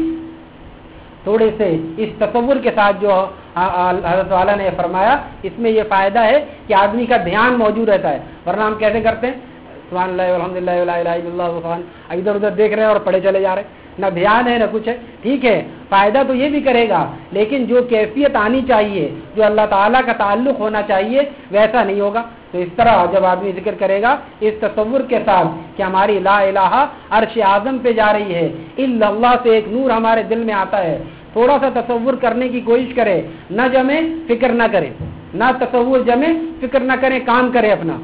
تھوڑے سے اس تصور کے ساتھ جو حضرت والا نے فرمایا, اس میں یہ فائدہ ہے کہ آدمی کا دھیان موجود رہتا ہے. ورنہ ہم کیسے کرتے ہیں سبحان اللہ والحمدللہ ولا الہ الا اللہ سبحان, ادھر ادھر دیکھ رہے ہیں اور پڑھے چلے جا رہے ہیں, نہ دھیان ہے نہ کچھ ہے. ٹھیک ہے فائدہ تو یہ بھی کرے گا, لیکن جو کیفیت آنی چاہیے, جو اللہ تعالیٰ کا تعلق ہونا چاہیے, ویسا نہیں ہوگا. تو اس طرح جب آدمی ذکر کرے گا اس تصور کے ساتھ کہ ہماری لا الہ عرش اعظم پہ جا رہی ہے, الا اللہ سے ایک نور ہمارے دل میں آتا ہے, تھوڑا سا تصور کرنے کی کوشش کرے, نہ جمے فکر نہ کرے, نہ تصور جمے فکر نہ کریں, کام کرے, اپنا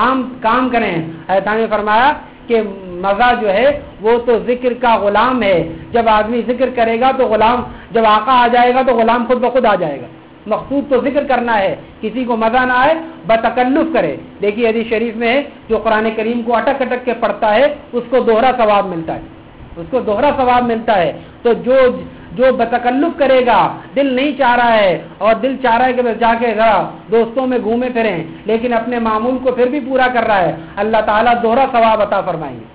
کام کریں. حضرت نے فرمایا کہ مزہ جو ہے وہ تو ذکر کا غلام ہے. جب آدمی ذکر کرے گا تو غلام, جب آقا آ جائے گا تو غلام خود بخود آ جائے گا. مقصود تو ذکر کرنا ہے, کسی کو مزہ نہ آئے, بتکلف کرے. دیکھیے حدیث شریف میں ہے جو قرآن کریم کو اٹک اٹک کے پڑھتا ہے اس کو دوہرا ثواب ملتا ہے, اس کو دوہرا ثواب ملتا ہے. تو جو بتکلف کرے گا, دل نہیں چاہ رہا ہے اور دل چاہ رہا ہے کہ بس جا کے ذرا دوستوں میں گھومے پھریں, لیکن اپنے معمول کو پھر بھی پورا کر رہا ہے, اللہ تعالیٰ دوہرا ثواب عطا فرمائیں گے.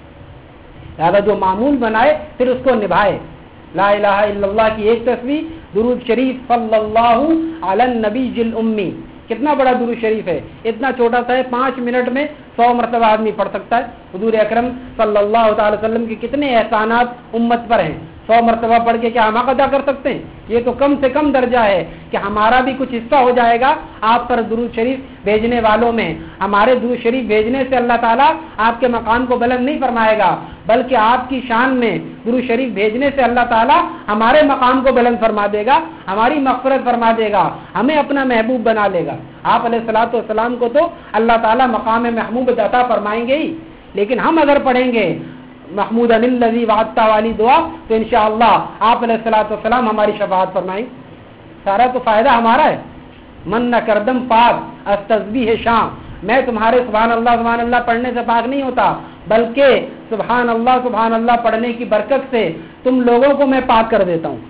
لہٰذا جو معمول بنائے پھر اس کو نبھائے. لا الہ الا اللہ کی ایک تسبیح, درود شریف صلی اللہ علی النبی الامی, کتنا بڑا درود شریف ہے, اتنا چھوٹا سا ہے, 5 منٹ میں 100 مرتبہ آدمی پڑھ سکتا ہے. حضور اکرم صلی اللہ تعالی وسلم کے کتنے احسانات امت پر ہیں, 100 مرتبہ پڑھ کے کیا ہم حق ادا کر سکتے ہیں؟ یہ تو کم سے کم درجہ ہے کہ ہمارا بھی کچھ حصہ ہو جائے گا آپ پر درود شریف بھیجنے والوں میں. ہمارے درود شریف بھیجنے سے اللہ تعالیٰ آپ کے مقام کو بلند نہیں فرمائے گا, بلکہ آپ کی شان میں درود شریف بھیجنے سے اللہ تعالیٰ ہمارے مقام کو بلند فرما دے گا, ہماری مغفرت فرما دے گا, ہمیں اپنا محبوب بنا لے گا. آپ علیہ الصلوۃ والسلام کو تو اللہ تعالیٰ مقام محمود عطا فرمائیں گے ہی, لیکن ہم اگر پڑھیں گے محمود الذی وعدتا والی دعا تو انشاءاللہ آپ علیہ الصلوۃ والسلام ہماری شفاعت فرمائیں. سارا تو فائدہ ہمارا ہے. من نہ کردم پاک از تسبیح شام, میں تمہارے سبحان اللہ پڑھنے سے پاک نہیں ہوتا, بلکہ سبحان اللہ پڑھنے کی برکت سے تم لوگوں کو میں پاک کر دیتا ہوں.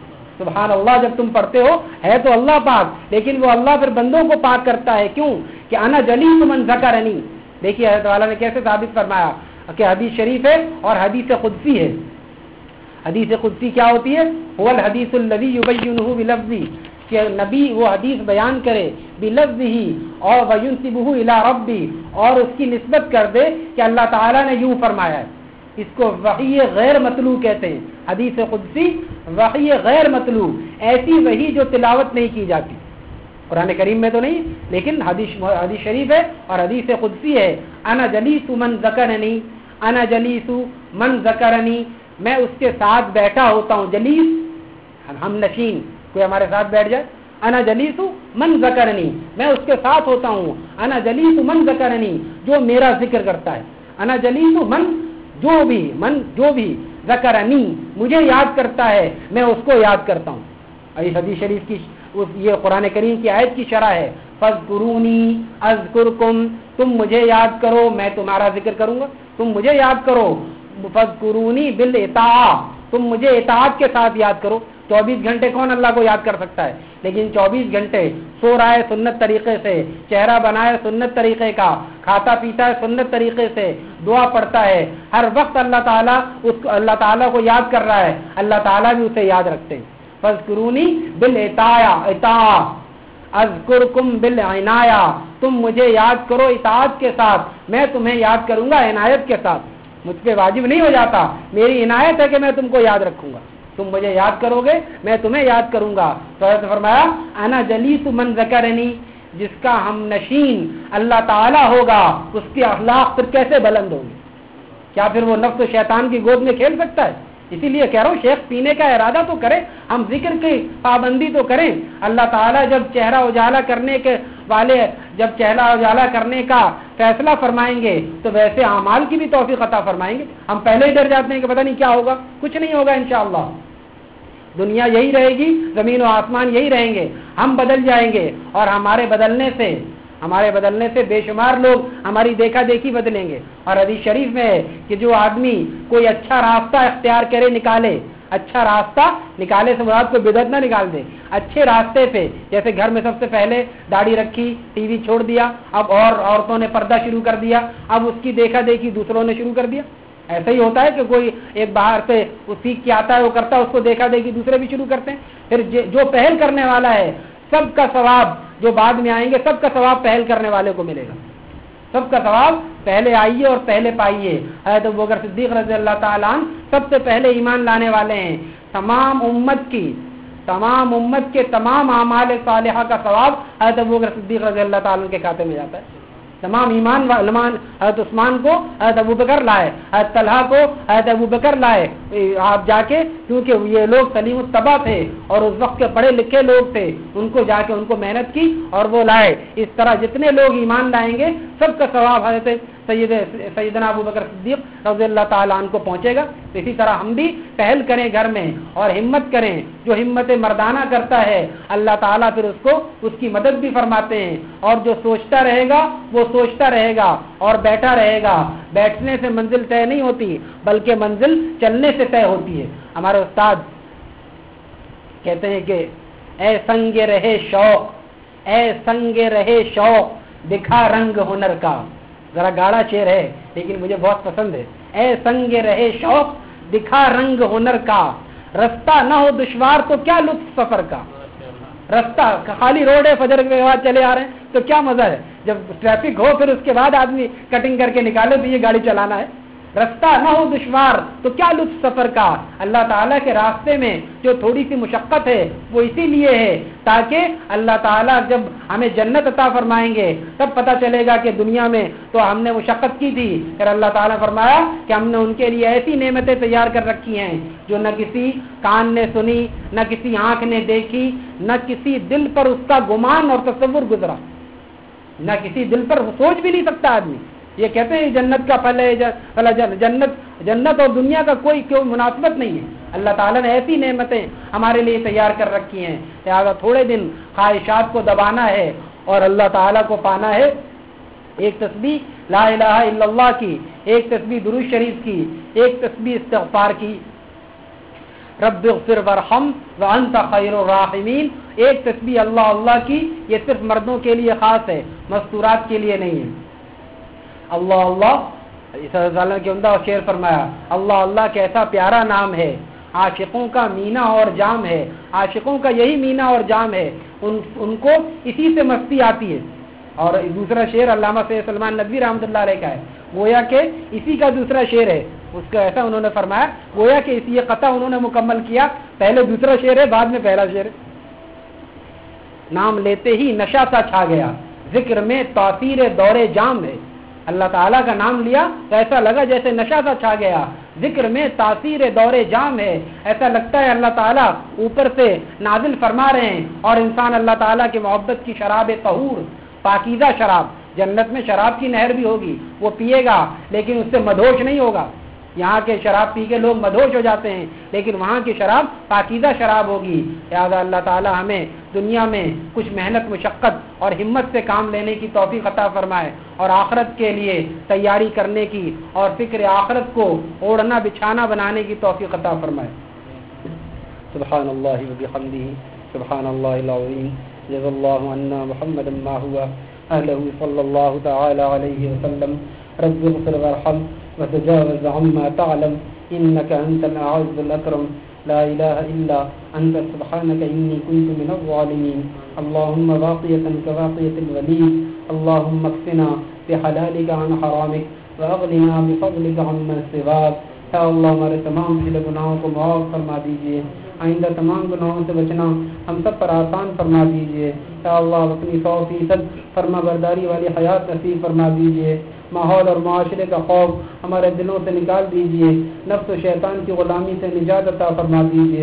سبحان اللہ جب تم پڑھتے ہو ہے تو اللہ پاک, لیکن وہ اللہ پھر بندوں کو پاک کرتا ہے. کیوں کہ انا جلیس من ذکرنی. دیکھیے حضرت والا نے کیسے ثابت فرمایا کہ حدیث شریف ہے اور حدیث قدسی ہے. حدیث قدسی کیا ہوتی ہے؟ هو الحدیث الذی یبینہ بلفظی, کہ نبی وہ حدیث بیان کرے بلفظہ اور وینسبہ الی ربی, اور اس کی نسبت کر دے کہ اللہ تعالیٰ نے یوں فرمایا ہے. اس کو وحی غیر مطلوع کہتے ہیں. حدیث قدسی وحی غیر مطلوع, ایسی وحی جو تلاوت نہیں کی جاتی. قرآن کریم میں تو نہیں, لیکن حدیث شریف ہے اور حدیث قدسی ہے. انا جلیس من ذکرنی, انا جلیس من ذکرنی, میں اس کے ساتھ بیٹھا ہوتا ہوں. جلیس ہم نشین, کوئی ہمارے ساتھ بیٹھ جائے. انا جلیس من ذکرنی, میں اس کے ساتھ ہوتا ہوں. انا جلیس من ذکرنی, جو میرا ذکر کرتا ہے. انا جلیس من جو بھی ذکرنی, مجھے یاد کرتا ہے, میں اس کو یاد کرتا ہوں. اس حدیث شریف کی یہ قرآن کریم کی آیت کی شرح ہے. فاذکرونی اذکرکم, تم مجھے یاد کرو میں تمہارا ذکر کروں گا. تم مجھے یاد کرو. فاذکرونی بالاطاعہ, تم مجھے اطاعت کے ساتھ یاد کرو. 24 گھنٹے کون اللہ کو یاد کر سکتا ہے؟ لیکن 24 گھنٹے سو رہا ہے سنت طریقے سے, چہرہ بنایا سنت طریقے کا, کھاتا پیتا ہے سنت طریقے سے, دعا پڑھتا ہے, ہر وقت اللہ تعالیٰ کو یاد کر رہا ہے, اللہ تعالیٰ بھی اسے یاد رکھتے ہیں. فاذکرونی بالاطاعہ اذکرکم بالعنایہ, تم مجھے یاد کرو اطاعت کے ساتھ, میں تمہیں یاد کروں گا عنایت کے ساتھ. مجھ پہ واجب نہیں ہو جاتا, میری عنایت ہے کہ میں تم کو یاد رکھوں گا. تم مجھے یاد کرو گے میں تمہیں یاد کروں گا. تو حضرت فرمایا انا جلیس من ذکرنی, جس کا ہم نشین اللہ تعالیٰ ہوگا اس کے اخلاق پھر کیسے بلند ہوگی؟ کیا پھر وہ نفس و شیطان کی گود میں کھیل سکتا ہے؟ اسی لیے کہہ رہا ہوں شیخ پینے کا ارادہ تو کریں, ہم ذکر کی پابندی تو کریں. اللہ تعالیٰ جب چہرہ اجالا کرنے کے والے جب چہرہ اجالا کرنے کا فیصلہ فرمائیں گے تو ویسے اعمال کی بھی توفیق عطا فرمائیں گے. ہم پہلے ہی ڈر جاتے ہیں کہ پتہ نہیں کیا ہوگا. کچھ نہیں ہوگا انشاءاللہ. دنیا یہی رہے گی, زمین و آسمان یہی رہیں گے, ہم بدل جائیں گے, اور ہمارے بدلنے سے بے شمار لوگ ہماری دیکھا دیکھی بدلیں گے. اور حدیث شریف میں ہے کہ جو آدمی کوئی اچھا راستہ اختیار کرے, نکالے, اچھا راستہ نکالے سے مراد کو بدعت نہ نکال دے، اچھے راستے پہ، جیسے گھر میں سب سے پہلے داڑھی رکھی، ٹی وی چھوڑ دیا، اب عورتوں نے پردہ شروع کر دیا، اب اس کی دیکھا دیکھی دوسروں نے شروع کر دیا. ایسا ہی ہوتا ہے کہ کوئی ایک باہر سے سیکھ کے آتا ہے، وہ کرتا ہے، اس کو دیکھا دیکھی دوسرے بھی شروع کرتے ہیں. پھر جو پہل کرنے والا ہے سب کا ثواب، جو بعد میں آئیں گے سب کا ثواب پہل کرنے والے کو ملے گا. سب کا ثواب پہلے آئیے اور پہلے پائیے. حضرت ابوبکر صدیق رضی اللہ تعالیٰ عنہ سب سے پہلے ایمان لانے والے ہیں. تمام امت کے تمام اعمال صالحہ کا ثواب حضرت ابوبکر صدیق رضی اللہ تعالیٰ عنہ کے کھاتے میں جاتا ہے. تمام ایمان حضرت عثمان کو حضرت ابوبکر لائے، حضرت طلحہ کو حضرت ابوبکر لائے. آپ جا کے، کیونکہ یہ لوگ سلیم الطبع تھے اور اس وقت کے پڑھے لکھے لوگ تھے، ان کو جا کے ان کو محنت کی اور وہ لائے. اس طرح جتنے لوگ ایمان لائیں گے سب کا ثواب حضرت سیدنا ابوبکر صدیق رضی اللہ تعالیٰ عنہ کو پہنچے گا. اسی طرح ہم بھی پہل کریں گھر میں اور ہمت کریں. جو ہمت مردانہ کرتا ہے اللہ تعالیٰ پھر اس کو اس کی مدد بھی فرماتے ہیں. اور جو سوچتا رہے گا وہ سوچتا رہے گا اور بیٹھا رہے گا. بیٹھنے سے منزل طے نہیں ہوتی بلکہ منزل چلنے سے طے ہوتی ہے. ہمارے استاد کہتے ہیں کہ اے سنگ رہے شوق دکھا رنگ ہنر کا. ذرا گاڑا شعر ہے لیکن مجھے بہت پسند ہے. اے سنگ رہے شوق دکھا رنگ ہنر کا، رستہ نہ ہو دشوار تو کیا لطف سفر کا. رستہ خالی روڈ ہے، فجر کے بعد چلے آ رہے ہیں تو کیا مزہ ہے. جب ٹریفک ہو پھر اس کے بعد آدمی کٹنگ کر کے نکالے تو یہ گاڑی چلانا ہے. رستہ نہ ہو دشوار تو کیا لطف سفر کا. اللہ تعالیٰ کے راستے میں جو تھوڑی سی مشقت ہے وہ اسی لیے ہے تاکہ اللہ تعالیٰ جب ہمیں جنت عطا فرمائیں گے تب پتہ چلے گا کہ دنیا میں تو ہم نے مشقت کی تھی. پھر اللہ تعالیٰ نے فرمایا کہ ہم نے ان کے لیے ایسی نعمتیں تیار کر رکھی ہیں جو نہ کسی کان نے سنی، نہ کسی آنکھ نے دیکھی، نہ کسی دل پر اس کا گمان اور تصور گزرا. نہ کسی دل پر سوچ بھی نہیں سکتا آدمی. یہ کہتے ہیں جنت کا پھل ہے، جنت اور دنیا کا کوئی مناسبت نہیں ہے. اللہ تعالیٰ نے ایسی نعمتیں ہمارے لیے تیار کر رکھی ہیں. لہٰذا تھوڑے دن خواہشات کو دبانا ہے اور اللہ تعالیٰ کو پانا ہے. ایک تسبیح لا الہ الا اللہ کی، ایک تسبیح درود شریف کی، ایک تسبیح استغفار کی، رب اغفر ورحم وانت خیر الراحمین، ایک تسبیح اللہ اللہ کی. یہ صرف مردوں کے لیے خاص ہے، مستورات کے لیے نہیں ہے. اللہ اللہ کے عمدہ شعر فرمایا، اللہ اللہ کیسا پیارا نام ہے، عاشقوں کا مینا اور جام ہے. عاشقوں کا یہی مینا اور جام ہے، ان کو اسی سے مستی آتی ہے. اور دوسرا شعر علامہ سید سلمان ندوی رحمۃ اللہ علیہ کا ہے، گویا کہ اسی کا دوسرا شعر ہے. اس کا ایسا انہوں نے فرمایا گویا کہ اسی یہ قطع انہوں نے مکمل کیا، پہلے دوسرا شعر ہے بعد میں پہلا شعر ہے. نام لیتے ہی نشہ سا چھا گیا، ذکر میں تاثیر دور جام ہے. اللہ تعالیٰ کا نام لیا تو ایسا لگا جیسے نشہ سا چھا گیا، ذکر میں تاثیر دور جام ہے. ایسا لگتا ہے اللہ تعالیٰ اوپر سے نازل فرما رہے ہیں اور انسان اللہ تعالیٰ کی محبت کی شراب طہور، پاکیزہ شراب. جنت میں شراب کی نہر بھی ہوگی، وہ پیے گا لیکن اس سے مدہوش نہیں ہوگا. یہاں کے شراب پی کے لوگ مدہوش ہو جاتے ہیں لیکن وہاں کی شراب پاکیزہ شراب ہوگی. لہٰذا اللہ تعالیٰ ہمیں دنیا میں کچھ محنت مشقت اور ہمت سے کام لینے کی توفیق عطا فرمائے اور آخرت کے لیے تیاری کرنے کی اور فکر آخرت کو اوڑھنا بچھانا بنانے کی توفیق عطا فرمائے. سبحان اللہ و بحمدہ سبحان اللہ العظیم. جزا اللہ عنا محمدا ما هو اہلہ صلی اللہ تعالی علیہ وسلم. رب اغفر وارحم وتجاوز عما تعلم انك انت الاعز الاكرم. لا اله الا انت سبحانك اني كنت من الظالمين. اللهم باقية كباقية الوليد، اللهم اكفنا بحلالك عن حرامك واغننا بفضلك عمن سواك. یا اللہ ہمارے تمام پچھلے گناہوں کو معاف فرما دیجیے، آئندہ تمام گناہوں سے بچنا ہم سب پر آسان فرما دیجیے. یا اللہ اپنی 100% فرما برداری والی حیات نصیب فرما دیجیے. ماحول اور معاشرے کا خوف ہمارے دلوں سے نکال دیجیے، نفس و شیطان کی غلامی سے نجات عطا فرما دیجیے.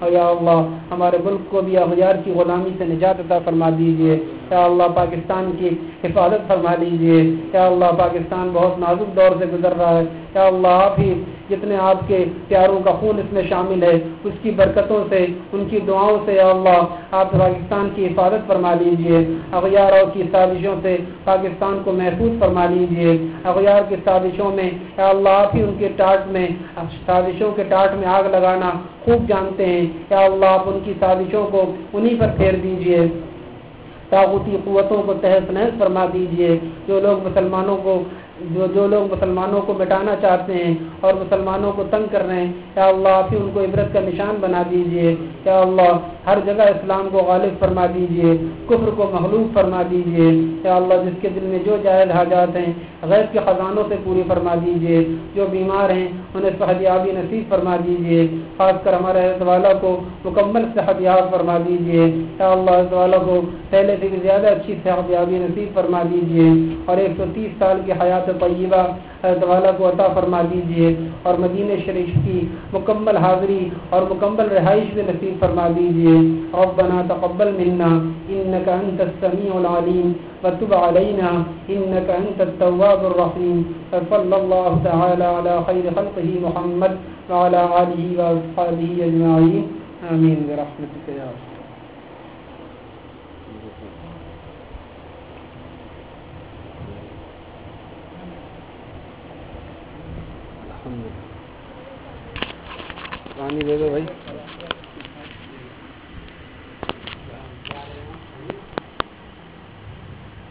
اور یا اللہ ہمارے ملک کو بھی اغیار کی غلامی سے نجات عطا فرما دیجیے. یا اللہ پاکستان کی حفاظت فرما دیجیے. یا اللہ پاکستان بہت نازک دور سے گزر رہا ہے. یا اللہ آپ ہی جتنے آپ کے پیاروں کا خون اس میں شامل ہے اس کی برکتوں سے ان کی دعاؤں سے یا اللہ آپ پاکستان کی حفاظت فرما لیجیے. اغیاروں کی سازشوں سے پاکستان کو محفوظ فرما لیجیے. اغیار کی سازشوں میں یا اللہ آپ ہی ان کے ٹاٹ میں سازشوں کے ٹاٹ میں آگ لگانا خوب جانتے ہیں. یا اللہ آپ ان کی سازشوں کو انہی پر پھیر دیجیے. طاغوتی قوتوں کو تہس نہس فرما دیجیے. جو لوگ مسلمانوں کو مٹانا چاہتے ہیں اور مسلمانوں کو تنگ کر رہے ہیں یا اللہ آپ ہی ان کو عبرت کا نشان بنا دیجیے. یا اللہ ہر جگہ اسلام کو غالب فرما دیجیے, کفر کو مغلوب فرما دیجیے. یا اللہ جس کے دل میں جو جائز حاجات ہیں غیب کے خزانوں سے پوری فرما دیجیے. جو بیمار ہیں انہیں صحتیابی نصیب فرما دیجیے. خاص کر ہمارے حضرت والا کو مکمل صحتیاب فرما دیجیے. یا اللہ حضرت والا کو پہلے سے بھی زیادہ اچھی صحتیابی نصیب فرما دیجیے اور 130 سال کی حیات طیبہ حضرت والا کو عطا فرما دیجیے اور مدینہ شریف کی مکمل حاضری اور مکمل رہائش بھی نصیب فرما دیجیے. ربنا تقبل منا انك انت السميع العليم وتب علينا انك انت التواب الرحيم. صلى الله تعالى على خير خلقه محمد وعلى اله واصحابه اجمعين امين برحمتك يا رب. پانی دے دو بھائی.